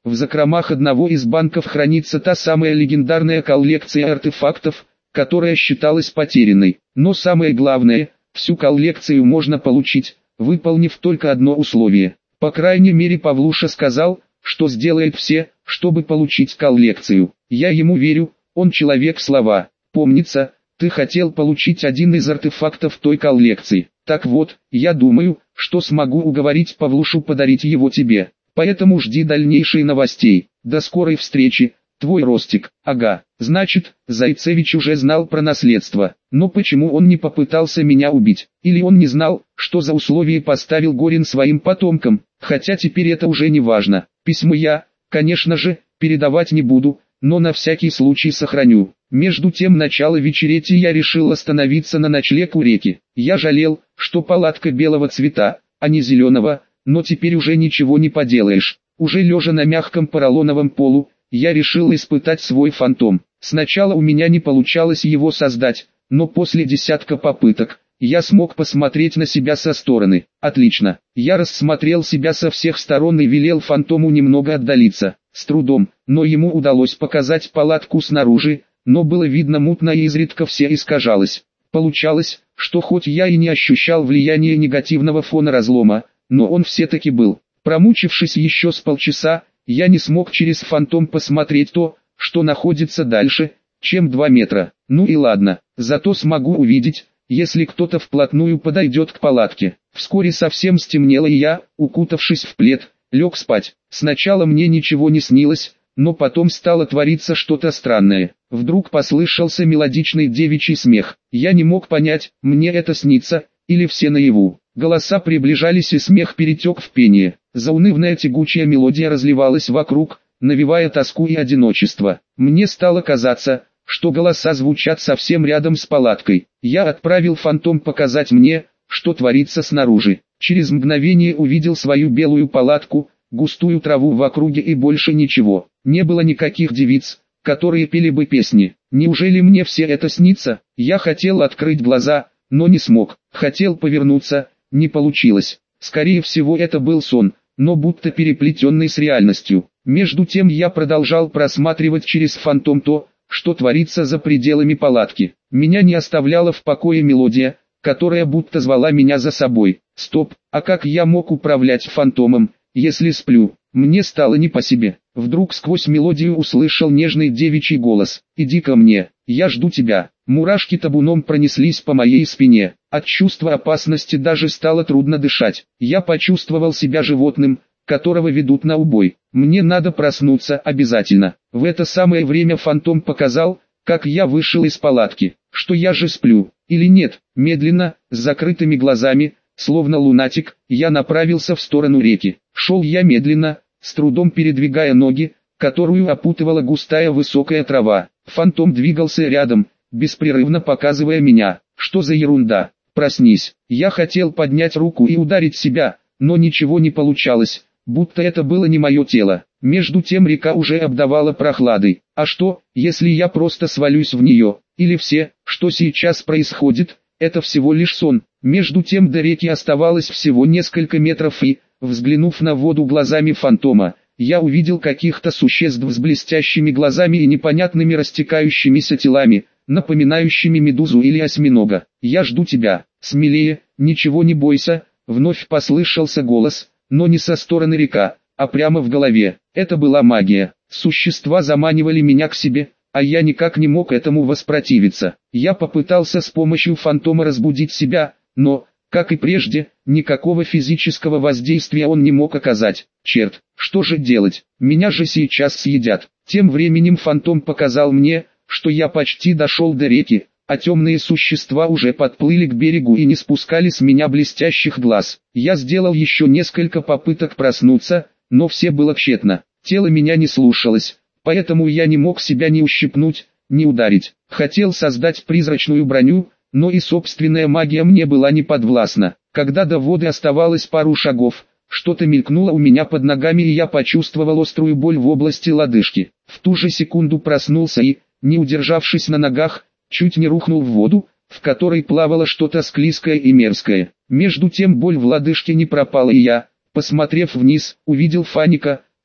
в закромах одного из банков хранится та самая легендарная коллекция артефактов, которая считалась потерянной. Но самое главное, всю коллекцию можно получить, выполнив только одно условие. По крайней мере, Павлуша сказал, что сделает все, чтобы получить коллекцию. Я ему верю, он человек слова. Помнится, ты хотел получить один из артефактов той коллекции. Так вот, я думаю, что смогу уговорить Павлушу подарить его тебе. Поэтому жди дальнейших новостей. До скорой встречи, твой Ростик. Ага, значит, Зайцевич уже знал про наследство. Но почему он не попытался меня убить? Или он не знал, что за условие поставил Горин своим потомкам? Хотя теперь это уже не важно. Письмо я, конечно же, передавать не буду, но на всякий случай сохраню. Между тем начало вечерети я решил остановиться на ночлег у реки. Я жалел, что палатка белого цвета, а не зеленого, но теперь уже ничего не поделаешь. Уже лежа на мягком поролоновом полу, я решил испытать свой фантом. Сначала у меня не получалось его создать, но после десятка попыток, я смог посмотреть на себя со стороны. Отлично. Я рассмотрел себя со всех сторон и велел фантому немного отдалиться. С трудом, но ему удалось показать палатку снаружи, но было видно мутно и изредка все искажалось. Получалось, что хоть я и не ощущал влияния негативного фона разлома, но он все-таки был. Промучившись еще с полчаса, я не смог через фантом посмотреть то, что находится дальше, чем 2 метра. Ну и ладно, зато смогу увидеть, если кто-то вплотную подойдет к палатке. Вскоре совсем стемнело и я, укутавшись в плед, лег спать. Сначала мне ничего не снилось, но потом стало твориться что-то странное. Вдруг послышался мелодичный девичий смех. Я не мог понять, мне это снится, или все наяву. Голоса приближались и смех перетек в пение. Заунывная тягучая мелодия разливалась вокруг, навевая тоску и одиночество. Мне стало казаться, что голоса звучат совсем рядом с палаткой. Я отправил фантом показать мне, что творится снаружи. Через мгновение увидел свою белую палатку, густую траву в округе и больше ничего. Не было никаких девиц, которые пели бы песни. Неужели мне все это снится? Я хотел открыть глаза, но не смог. Хотел повернуться, не получилось. Скорее всего это был сон, но будто переплетенный с реальностью. Между тем я продолжал просматривать через фантом то, что творится за пределами палатки. Меня не оставляла в покое мелодия, которая будто звала меня за собой. Стоп, а как я мог управлять фантомом, если сплю? Мне стало не по себе. Вдруг сквозь мелодию услышал нежный девичий голос. «Иди ко мне, я жду тебя». Мурашки табуном пронеслись по моей спине. От чувства опасности даже стало трудно дышать. Я почувствовал себя животным, которого ведут на убой. Мне надо проснуться обязательно. В это самое время фантом показал, как я вышел из палатки. Что я же сплю, или нет? Медленно, с закрытыми глазами, словно лунатик, я направился в сторону реки. Шел я медленно, с трудом передвигая ноги, которую опутывала густая высокая трава. Фантом двигался рядом, беспрерывно показывая меня. Что за ерунда? Проснись. Я хотел поднять руку и ударить себя, но ничего не получалось, будто это было не мое тело. Между тем река уже обдавала прохладой. А что, если я просто свалюсь в нее? Или все, что сейчас происходит, это всего лишь сон? Между тем до реки оставалось всего несколько метров и, взглянув на воду глазами фантома, я увидел каких-то существ с блестящими глазами и непонятными растекающимися телами, напоминающими медузу или осьминога. «Я жду тебя, смелее, ничего не бойся», вновь послышался голос, но не со стороны река, а прямо в голове. Это была магия. Существа заманивали меня к себе, а я никак не мог этому воспротивиться. Я попытался с помощью фантома разбудить себя, но, как и прежде, никакого физического воздействия он не мог оказать. Черт, что же делать? Меня же сейчас съедят. Тем временем фантом показал мне, что я почти дошел до реки, а темные существа уже подплыли к берегу и не спускали с меня блестящих глаз. Я сделал еще несколько попыток проснуться, но все было тщетно. Тело меня не слушалось, поэтому я не мог себя ни ущипнуть, ни ударить. Хотел создать призрачную броню, но и собственная магия мне была не подвластна. Когда до воды оставалось пару шагов, что-то мелькнуло у меня под ногами и я почувствовал острую боль в области лодыжки. В ту же секунду проснулся и, не удержавшись на ногах, чуть не рухнул в воду, в которой плавало что-то склизкое и мерзкое. Между тем боль в лодыжке не пропала и я, посмотрев вниз, увидел Фаника,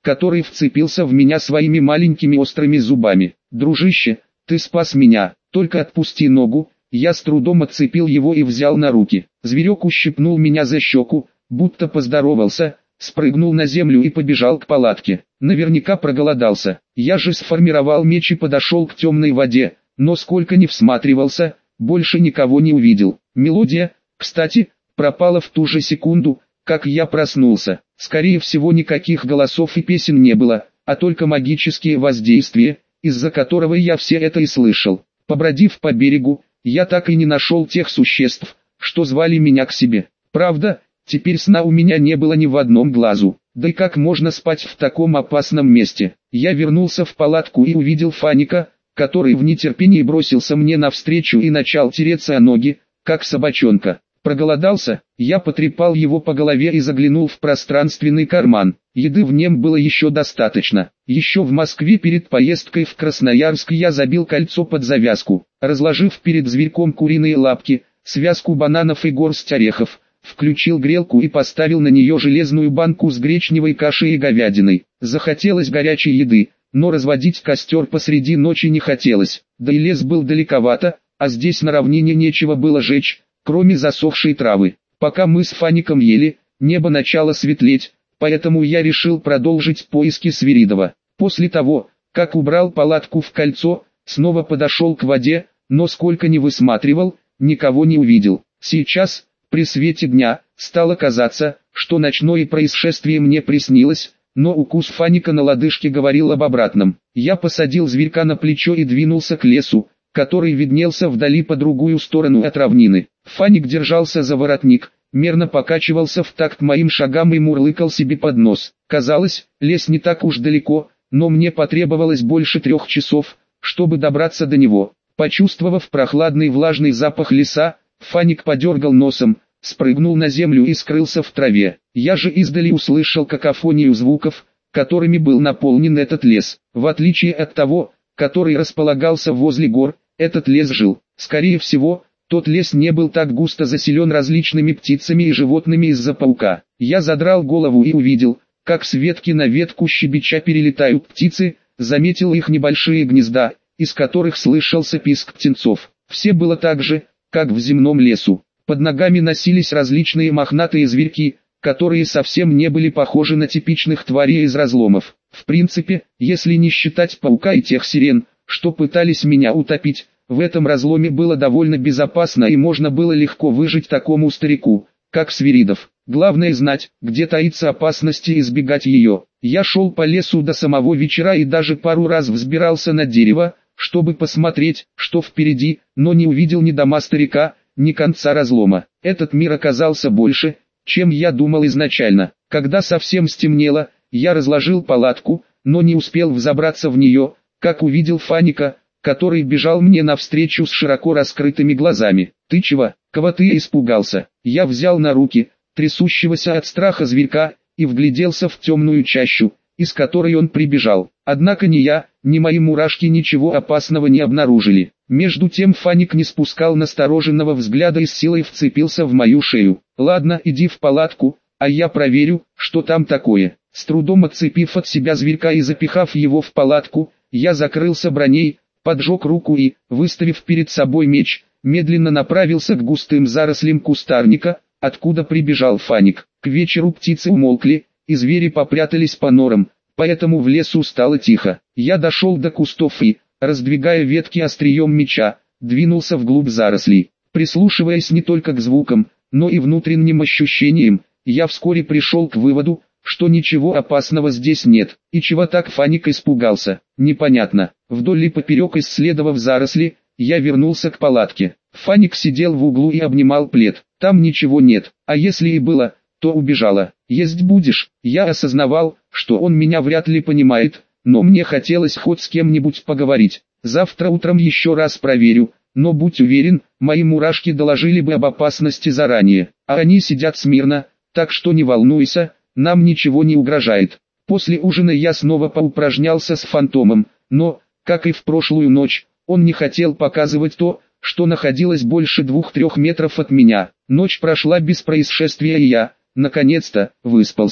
который вцепился в меня своими маленькими острыми зубами. «Дружище, ты спас меня, только отпусти ногу». Я с трудом отцепил его и взял на руки. Зверек ущипнул меня за щеку, будто поздоровался, спрыгнул на землю и побежал к палатке. Наверняка проголодался. Я же сформировал меч и подошел к темной воде, но сколько ни всматривался, больше никого не увидел. Мелодия, кстати, пропала в ту же секунду, как я проснулся. Скорее всего, никаких голосов и песен не было, а только магические воздействия, из-за которого я все это и слышал. Побродив по берегу, я так и не нашел тех существ, что звали меня к себе. Правда, теперь сна у меня не было ни в одном глазу. Да и как можно спать в таком опасном месте? Я вернулся в палатку и увидел Фаника, который в нетерпении бросился мне навстречу и начал тереться о ноги, как собачонка. Проголодался, я потрепал его по голове и заглянул в пространственный карман. Еды в нем было еще достаточно. Еще в Москве перед поездкой в Красноярск я забил кольцо под завязку, разложив перед зверьком куриные лапки, связку бананов и горсть орехов, включил грелку и поставил на нее железную банку с гречневой кашей и говядиной. Захотелось горячей еды, но разводить костер посреди ночи не хотелось, да и лес был далековато, а здесь на равнине нечего было жечь, кроме засохшей травы. Пока мы с Фаником ели, небо начало светлеть, поэтому я решил продолжить поиски Свиридова. После того, как убрал палатку в кольцо, снова подошел к воде, но сколько ни высматривал, никого не увидел. Сейчас, при свете дня, стало казаться, что ночное происшествие мне приснилось, но укус Фаника на лодыжке говорил об обратном. Я посадил зверька на плечо и двинулся к лесу, который виднелся вдали по другую сторону от равнины. Фаник держался за воротник, мерно покачивался в такт моим шагам и мурлыкал себе под нос. Казалось, лес не так уж далеко, но мне потребовалось больше 3 часов, чтобы добраться до него. Почувствовав прохладный влажный запах леса, Фаник подергал носом, спрыгнул на землю и скрылся в траве. Я же издали услышал какофонию звуков, которыми был наполнен этот лес. В отличие от того, который располагался возле гор, этот лес жил. Скорее всего, тот лес не был так густо заселен различными птицами и животными из-за паука. Я задрал голову и увидел, как с ветки на ветку щебеча перелетают птицы, заметил их небольшие гнезда, из которых слышался писк птенцов. Все было так же, как в земном лесу. Под ногами носились различные мохнатые зверьки, которые совсем не были похожи на типичных тварей из разломов. В принципе, если не считать паука и тех сирен, что пытались меня утопить, в этом разломе было довольно безопасно и можно было легко выжить такому старику, как Свиридов. Главное знать, где таится опасность и избегать ее. Я шел по лесу до самого вечера и даже пару раз взбирался на дерево, чтобы посмотреть, что впереди, но не увидел ни дома старика, ни конца разлома. Этот мир оказался больше, чем я думал изначально. Когда совсем стемнело, я разложил палатку, но не успел взобраться в нее, как увидел Фаника, который бежал мне навстречу с широко раскрытыми глазами. «Ты чего? Кого ты испугался?» Я взял на руки трясущегося от страха зверька и вгляделся в темную чащу, из которой он прибежал. Однако ни я, ни мои мурашки ничего опасного не обнаружили. Между тем Фаник не спускал настороженного взгляда и с силой вцепился в мою шею. «Ладно, иди в палатку, а я проверю, что там такое». С трудом отцепив от себя зверька и запихав его в палатку, я закрылся броней, поджег руку и, выставив перед собой меч, медленно направился к густым зарослям кустарника, откуда прибежал Фаник. К вечеру птицы умолкли, и звери попрятались по норам, поэтому в лесу стало тихо. Я дошел до кустов и, раздвигая ветки острием меча, двинулся вглубь зарослей. Прислушиваясь не только к звукам, но и внутренним ощущениям, я вскоре пришел к выводу, что ничего опасного здесь нет. И чего так Фаник испугался, непонятно. Вдоль и поперек исследовав заросли, я вернулся к палатке. Фаник сидел в углу и обнимал плед. Там ничего нет, а если и было, то убежала. «Есть будешь?» Я осознавал, что он меня вряд ли понимает, но мне хотелось хоть с кем-нибудь поговорить. Завтра утром еще раз проверю, но будь уверен, мои мурашки доложили бы об опасности заранее, а они сидят смирно, так что не волнуйся, нам ничего не угрожает. После ужина я снова поупражнялся с фантомом, но, как и в прошлую ночь, он не хотел показывать то, что находилось больше 2-3 метров от меня. Ночь прошла без происшествия и я, наконец-то, выспался.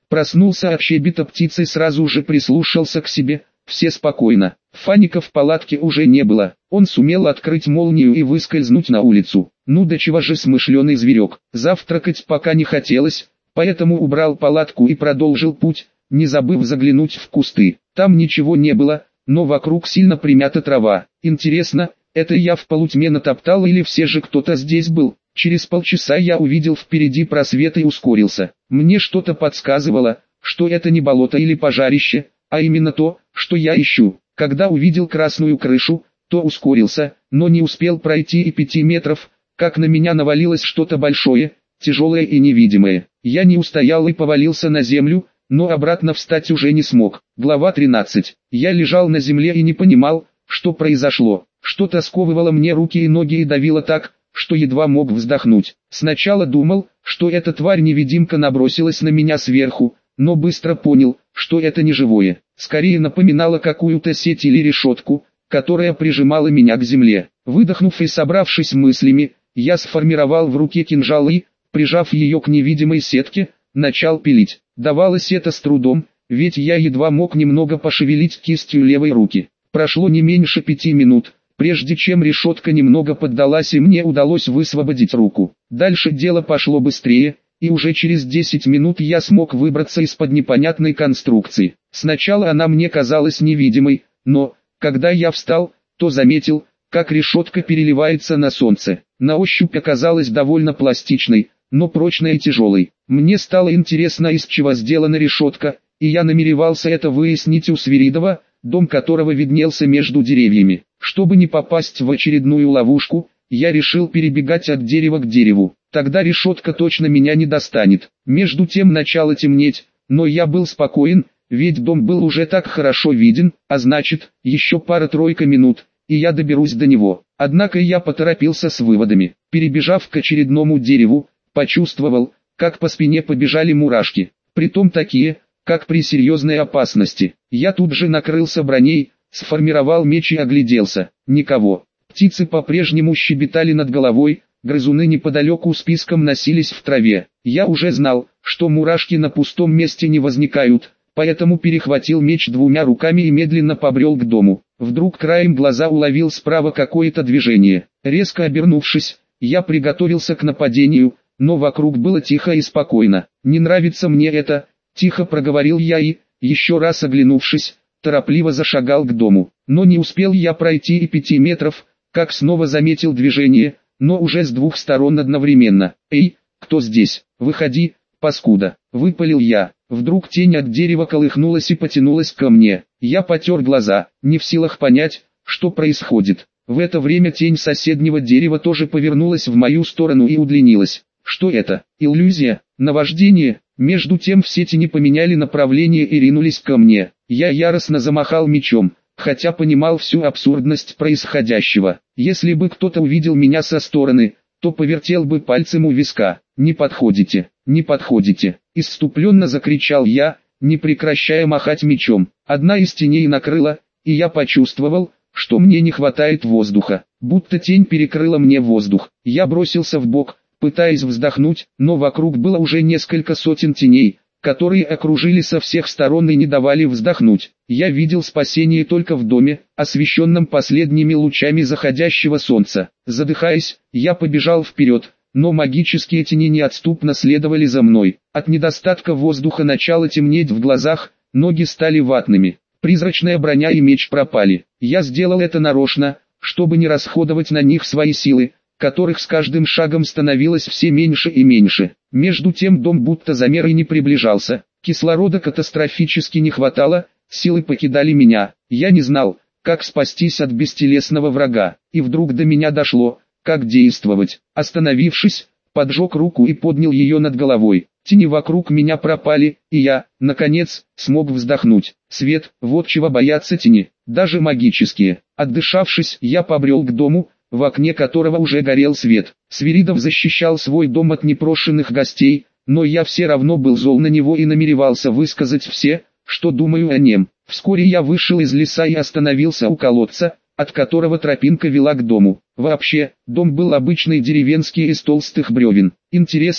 Проснулся от щебета птицы, сразу же прислушался к себе. Все спокойно. Фаника в палатке уже не было. Он сумел открыть молнию и выскользнуть на улицу. Ну до чего же смышленый зверек. Завтракать пока не хотелось, поэтому убрал палатку и продолжил путь, не забыв заглянуть в кусты. Там ничего не было, но вокруг сильно примята трава. Интересно, это я в полутьме натоптал или все же кто-то здесь был? Через полчаса я увидел впереди просвет и ускорился. Мне что-то подсказывало, что это не болото или пожарище, а именно то, что я ищу. Когда увидел красную крышу, то ускорился, но не успел пройти и 5 метров, как на меня навалилось что-то большое, тяжелое и невидимое. Я не устоял и повалился на землю, но обратно встать уже не смог. Глава 13. Я лежал на земле и не понимал, что произошло. Что-то сковывало мне руки и ноги и давило так, что едва мог вздохнуть. Сначала думал, что эта тварь-невидимка набросилась на меня сверху, но быстро понял, что это не живое. Скорее напоминало какую-то сеть или решетку, которая прижимала меня к земле. Выдохнув и собравшись мыслями, я сформировал в руке кинжал и, прижав ее к невидимой сетке, начал пилить. Давалось это с трудом, ведь я едва мог немного пошевелить кистью левой руки. Прошло не меньше 5 минут, прежде чем решетка немного поддалась и мне удалось высвободить руку. Дальше дело пошло быстрее, и уже через 10 минут я смог выбраться из-под непонятной конструкции. Сначала она мне казалась невидимой, но, когда я встал, то заметил, как решетка переливается на солнце. На ощупь оказалась довольно пластичной, но прочной и тяжелой. Мне стало интересно, из чего сделана решетка, и я намеревался это выяснить у Свиридова, дом которого виднелся между деревьями. Чтобы не попасть в очередную ловушку, я решил перебегать от дерева к дереву. Тогда решетка точно меня не достанет. Между тем начало темнеть, но я был спокоен, ведь дом был уже так хорошо виден, а значит, еще пара-тройка минут, и я доберусь до него. Однако я поторопился с выводами. Перебежав к очередному дереву, почувствовал, как по спине побежали мурашки. Притом такие, как при серьезной опасности. Я тут же накрылся броней, сформировал меч и огляделся. Никого. Птицы по-прежнему щебетали над головой, грызуны неподалеку списком носились в траве. Я уже знал, что мурашки на пустом месте не возникают, поэтому перехватил меч двумя руками и медленно побрел к дому. Вдруг краем глаза уловил справа какое-то движение. Резко обернувшись, я приготовился к нападению, но вокруг было тихо и спокойно. «Не нравится мне это», — тихо проговорил я и, еще раз оглянувшись, торопливо зашагал к дому. Но не успел я пройти и 5 метров, как снова заметил движение, но уже с двух сторон одновременно. «Эй, кто здесь? Выходи, паскуда!» — выпалил я. Вдруг тень от дерева колыхнулась и потянулась ко мне. Я потер глаза, не в силах понять, что происходит. В это время тень соседнего дерева тоже повернулась в мою сторону и удлинилась. Что это? Иллюзия? Наваждение? Между тем все тени поменяли направление и ринулись ко мне. Я яростно замахал мечом, хотя понимал всю абсурдность происходящего. Если бы кто-то увидел меня со стороны, то повертел бы пальцем у виска. «Не подходите, не подходите!» — исступленно закричал я, не прекращая махать мечом. Одна из теней накрыла, и я почувствовал, что мне не хватает воздуха. Будто тень перекрыла мне воздух. Я бросился в бок, пытаясь вздохнуть, но вокруг было уже несколько сотен теней, которые окружили со всех сторон и не давали вздохнуть. Я видел спасение только в доме, освещенном последними лучами заходящего солнца. Задыхаясь, я побежал вперед, но магические тени неотступно следовали за мной. От недостатка воздуха начало темнеть в глазах, ноги стали ватными. Призрачная броня и меч пропали. Я сделал это нарочно, чтобы не расходовать на них свои силы, которых с каждым шагом становилось все меньше и меньше. Между тем дом будто замер и не приближался. Кислорода катастрофически не хватало, силы покидали меня. Я не знал, как спастись от бестелесного врага. И вдруг до меня дошло, как действовать. Остановившись, поджег руку и поднял ее над головой. Тени вокруг меня пропали, и я, наконец, смог вздохнуть. Свет, вот чего боятся тени, даже магические. Отдышавшись, я побрел к дому, в окне которого уже горел свет. Свиридов защищал свой дом от непрошенных гостей, но я все равно был зол на него и намеревался высказать все, что думаю о нем. Вскоре я вышел из леса и остановился у колодца, от которого тропинка вела к дому. Вообще, дом был обычный деревенский из толстых бревен. Интересно,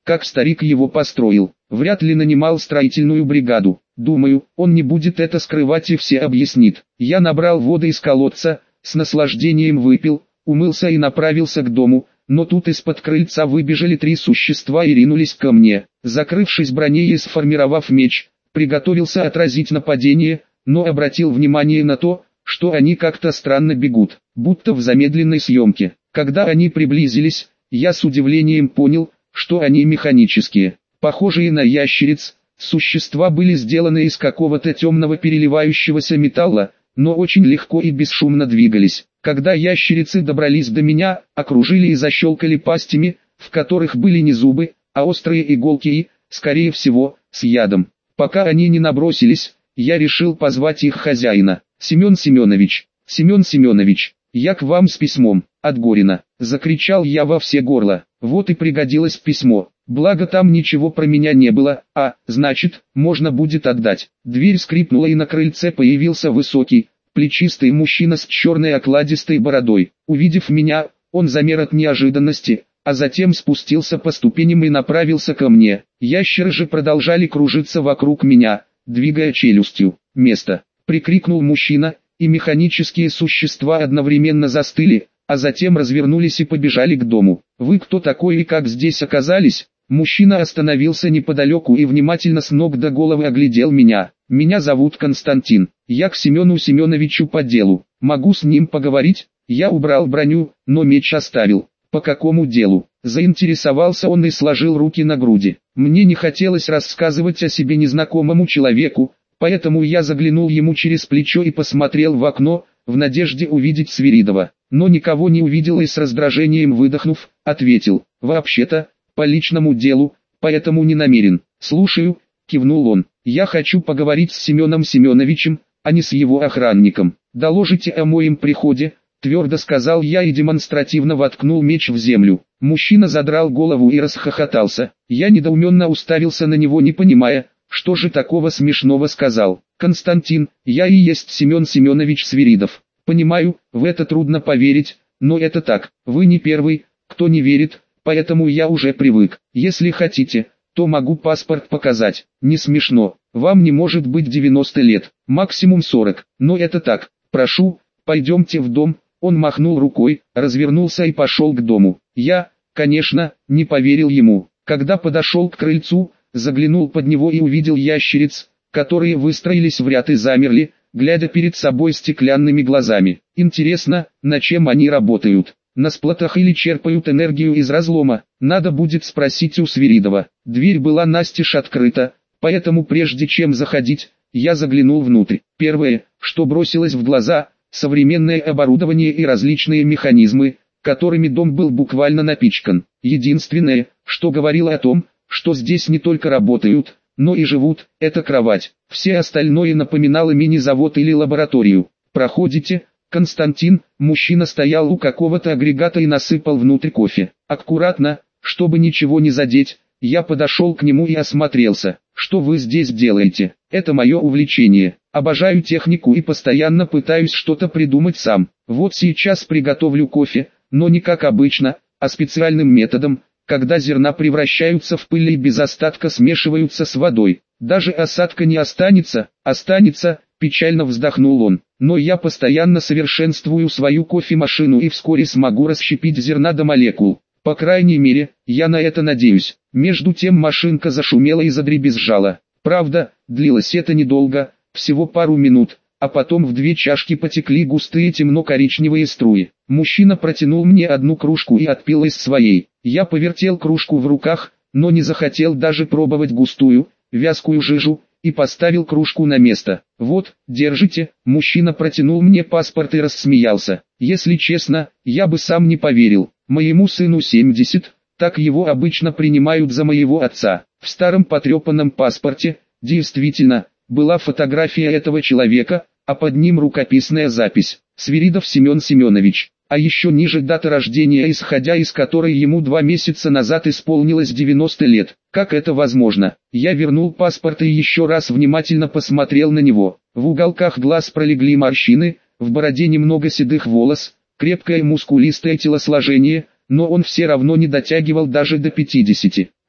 как старик его построил. Вряд ли нанимал строительную бригаду. Думаю, он не будет это скрывать и все объяснит. Я набрал воды из колодца, с наслаждением выпил, умылся и направился к дому, но тут из-под крыльца выбежали 3 существа и ринулись ко мне. Закрывшись броней и сформировав меч, приготовился отразить нападение, но обратил внимание на то, что они как-то странно бегут, будто в замедленной съемке. Когда они приблизились, я с удивлением понял, что они механические, похожие на ящериц. Существа были сделаны из какого-то темного переливающегося металла, но очень легко и бесшумно двигались. Когда ящерицы добрались до меня, окружили и защелкали пастями, в которых были не зубы, а острые иголки и, скорее всего, с ядом. Пока они не набросились, я решил позвать их хозяина. «Семен Семенович, Семен Семенович, я к вам с письмом, от Горина», — закричал я во все горло. Вот и пригодилось письмо. Благо там ничего про меня не было, значит, можно будет отдать. Дверь скрипнула и на крыльце появился высокий, плечистый мужчина с черной окладистой бородой. Увидев меня, он замер от неожиданности, а затем спустился по ступеням и направился ко мне. Ящеры же продолжали кружиться вокруг меня, двигая челюстью. «Место!» — прикрикнул мужчина, и механические существа одновременно застыли, а затем развернулись и побежали к дому. «Вы кто такой и как здесь оказались?» Мужчина остановился неподалеку и внимательно с ног до головы оглядел меня. «Меня зовут Константин. Я к Семену Семеновичу по делу. Могу с ним поговорить?» Я убрал броню, но меч оставил. «По какому делу?» Заинтересовался он и сложил руки на груди. Мне не хотелось рассказывать о себе незнакомому человеку, поэтому я заглянул ему через плечо и посмотрел в окно, в надежде увидеть Свиридова. Но никого не увидел и с раздражением выдохнув, ответил: «Вообще-то, по личному делу, поэтому не намерен». «Слушаю», — кивнул он. «Я хочу поговорить с Семеном Семеновичем, а не с его охранником. Доложите о моем приходе», — твердо сказал я и демонстративно воткнул меч в землю. Мужчина задрал голову и расхохотался. Я недоуменно уставился на него, не понимая, что же такого смешного сказал. «Константин, я и есть Семен Семенович Свиридов. Понимаю, в это трудно поверить, но это так. Вы не первый, кто не верит, поэтому я уже привык. Если хотите, то могу паспорт показать». «Не смешно. Вам не может быть 90 лет, максимум 40. Но это так. Прошу, пойдемте в дом». Он махнул рукой, развернулся и пошел к дому. Я, конечно, не поверил ему. Когда подошел к крыльцу, заглянул под него и увидел ящериц, которые выстроились в ряд и замерли, глядя перед собой стеклянными глазами. Интересно, на чем они работают? На сплотах или черпают энергию из разлома? Надо будет спросить у Свиридова. Дверь была настежь открыта, поэтому прежде чем заходить, я заглянул внутрь. Первое, что бросилось в глаза — современное оборудование и различные механизмы, которыми дом был буквально напичкан. Единственное, что говорило о том, что здесь не только работают, но и живут, это кровать. Все остальное напоминало мини-завод или лабораторию. «Проходите, Константин». Мужчина стоял у какого-то агрегата и насыпал внутрь кофе. Аккуратно, чтобы ничего не задеть, я подошел к нему и осмотрелся. «Что вы здесь делаете?» «Это мое увлечение. Обожаю технику и постоянно пытаюсь что-то придумать сам. Вот сейчас приготовлю кофе, но не как обычно, а специальным методом, когда зерна превращаются в пыль и без остатка смешиваются с водой. Даже осадка не останется». «Останется», — печально вздохнул он. «Но я постоянно совершенствую свою кофемашину и вскоре смогу расщепить зерна до молекул. По крайней мере, я на это надеюсь». Между тем машинка зашумела и задребезжала. Правда, длилось это недолго, всего пару минут, а потом в 2 чашки потекли густые темно-коричневые струи. Мужчина протянул мне одну кружку и отпил из своей. Я повертел кружку в руках, но не захотел даже пробовать густую, вязкую жижу, и поставил кружку на место. «Вот, держите». Мужчина протянул мне паспорт и рассмеялся. Если честно, я бы сам не поверил. Моему сыну 70, так его обычно принимают за моего отца. В старом потрепанном паспорте, действительно, была фотография этого человека, а под ним рукописная запись: «Свиридов Семен Семенович». А еще ниже дата рождения, исходя из которой ему 2 месяца назад исполнилось 90 лет. Как это возможно? Я вернул паспорт и еще раз внимательно посмотрел на него. В уголках глаз пролегли морщины, в бороде немного седых волос, крепкое мускулистое телосложение, но он все равно не дотягивал даже до 50.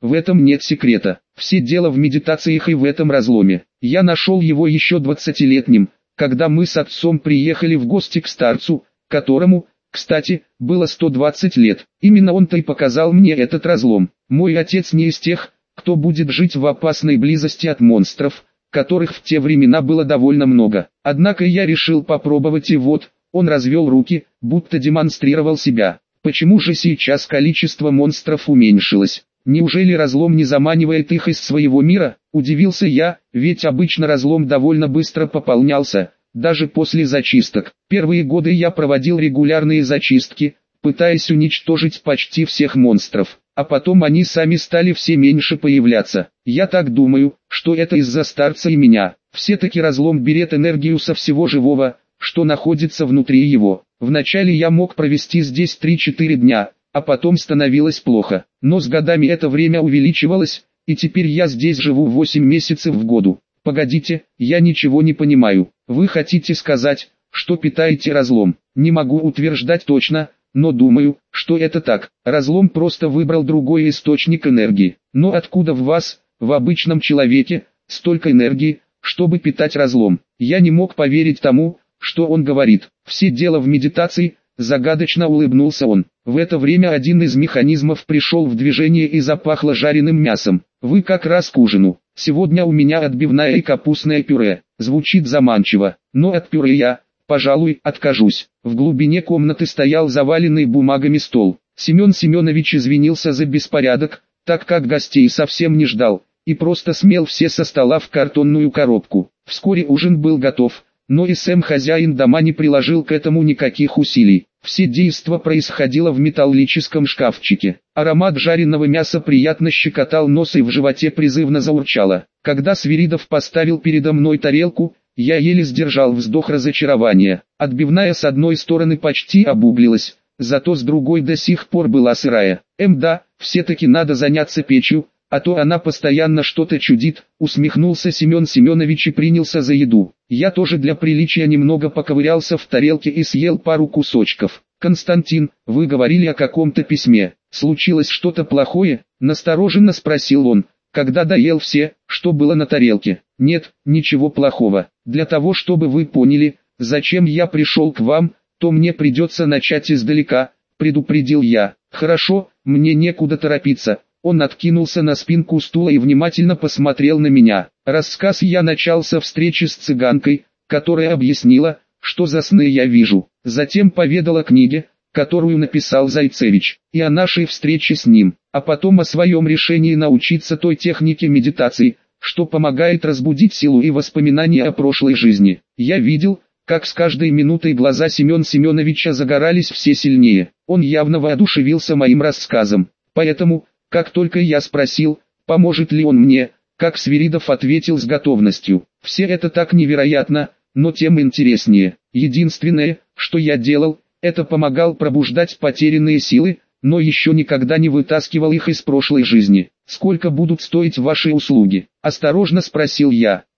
В этом нет секрета. Все дело в медитациях и в этом разломе. Я нашел его еще 20-летним, когда мы с отцом приехали в гости к старцу, которому, кстати, было 120 лет. Именно он-то и показал мне этот разлом. Мой отец не из тех, кто будет жить в опасной близости от монстров, которых в те времена было довольно много. Однако я решил попробовать, и вот, он развел руки, будто демонстрировал себя. Почему же сейчас количество монстров уменьшилось? Неужели разлом не заманивает их из своего мира? Удивился я, ведь обычно разлом довольно быстро пополнялся, даже после зачисток. Первые годы я проводил регулярные зачистки, пытаясь уничтожить почти всех монстров, а потом они сами стали все меньше появляться. Я так думаю, что это из-за старца и меня. Все-таки разлом берет энергию со всего живого, что находится внутри его. Вначале я мог провести здесь 3-4 дня, а потом становилось плохо. Но с годами это время увеличивалось, и теперь я здесь живу 8 месяцев в году. Погодите, я ничего не понимаю. Вы хотите сказать, что питаете разлом? Не могу утверждать точно, но думаю, что это так. Разлом просто выбрал другой источник энергии. Но откуда в вас, в обычном человеке, столько энергии, чтобы питать разлом? Я не мог поверить тому, что он говорит. Все дело в медитации, загадочно улыбнулся он. В это время один из механизмов пришел в движение и запахло жареным мясом. Вы как раз к ужину. Сегодня у меня отбивная и капустное пюре. Звучит заманчиво, но от пюре я, пожалуй, откажусь. В глубине комнаты стоял заваленный бумагами стол. Семен Семенович извинился за беспорядок, так как гостей совсем не ждал, и просто смел все со стола в картонную коробку. Вскоре ужин был готов, но и сам хозяин дома не приложил к этому никаких усилий. Все действо происходило в металлическом шкафчике. Аромат жареного мяса приятно щекотал нос и в животе призывно заурчало. Когда Свиридов поставил передо мной тарелку, я еле сдержал вздох разочарования. Отбивная с одной стороны почти обуглилась, зато с другой до сих пор была сырая. Да, все-таки надо заняться печью, а то она постоянно что-то чудит, усмехнулся Семен Семенович и принялся за еду. Я тоже для приличия немного поковырялся в тарелке и съел пару кусочков. «Константин, вы говорили о каком-то письме. Случилось что-то плохое?» – настороженно спросил он, когда доел все, что было на тарелке. «Нет, ничего плохого. Для того, чтобы вы поняли, зачем я пришел к вам, то мне придется начать издалека», – предупредил я. «Хорошо, мне некуда торопиться». Он откинулся на спинку стула и внимательно посмотрел на меня. Рассказ я начал со встречи с цыганкой, которая объяснила, что за сны я вижу. Затем поведал о книге, которую написал Зайцевич, и о нашей встрече с ним, а потом о своем решении научиться той технике медитации, что помогает разбудить силу и воспоминания о прошлой жизни. Я видел, как с каждой минутой глаза Семена Семеновича загорались все сильнее. Он явно воодушевился моим рассказом, поэтому, как только я спросил, поможет ли он мне, как Свиридов ответил с готовностью. Все это так невероятно, но тем интереснее. Единственное, что я делал, это помогал пробуждать потерянные силы, но еще никогда не вытаскивал их из прошлой жизни. «Сколько будут стоить ваши услуги?» – осторожно спросил я.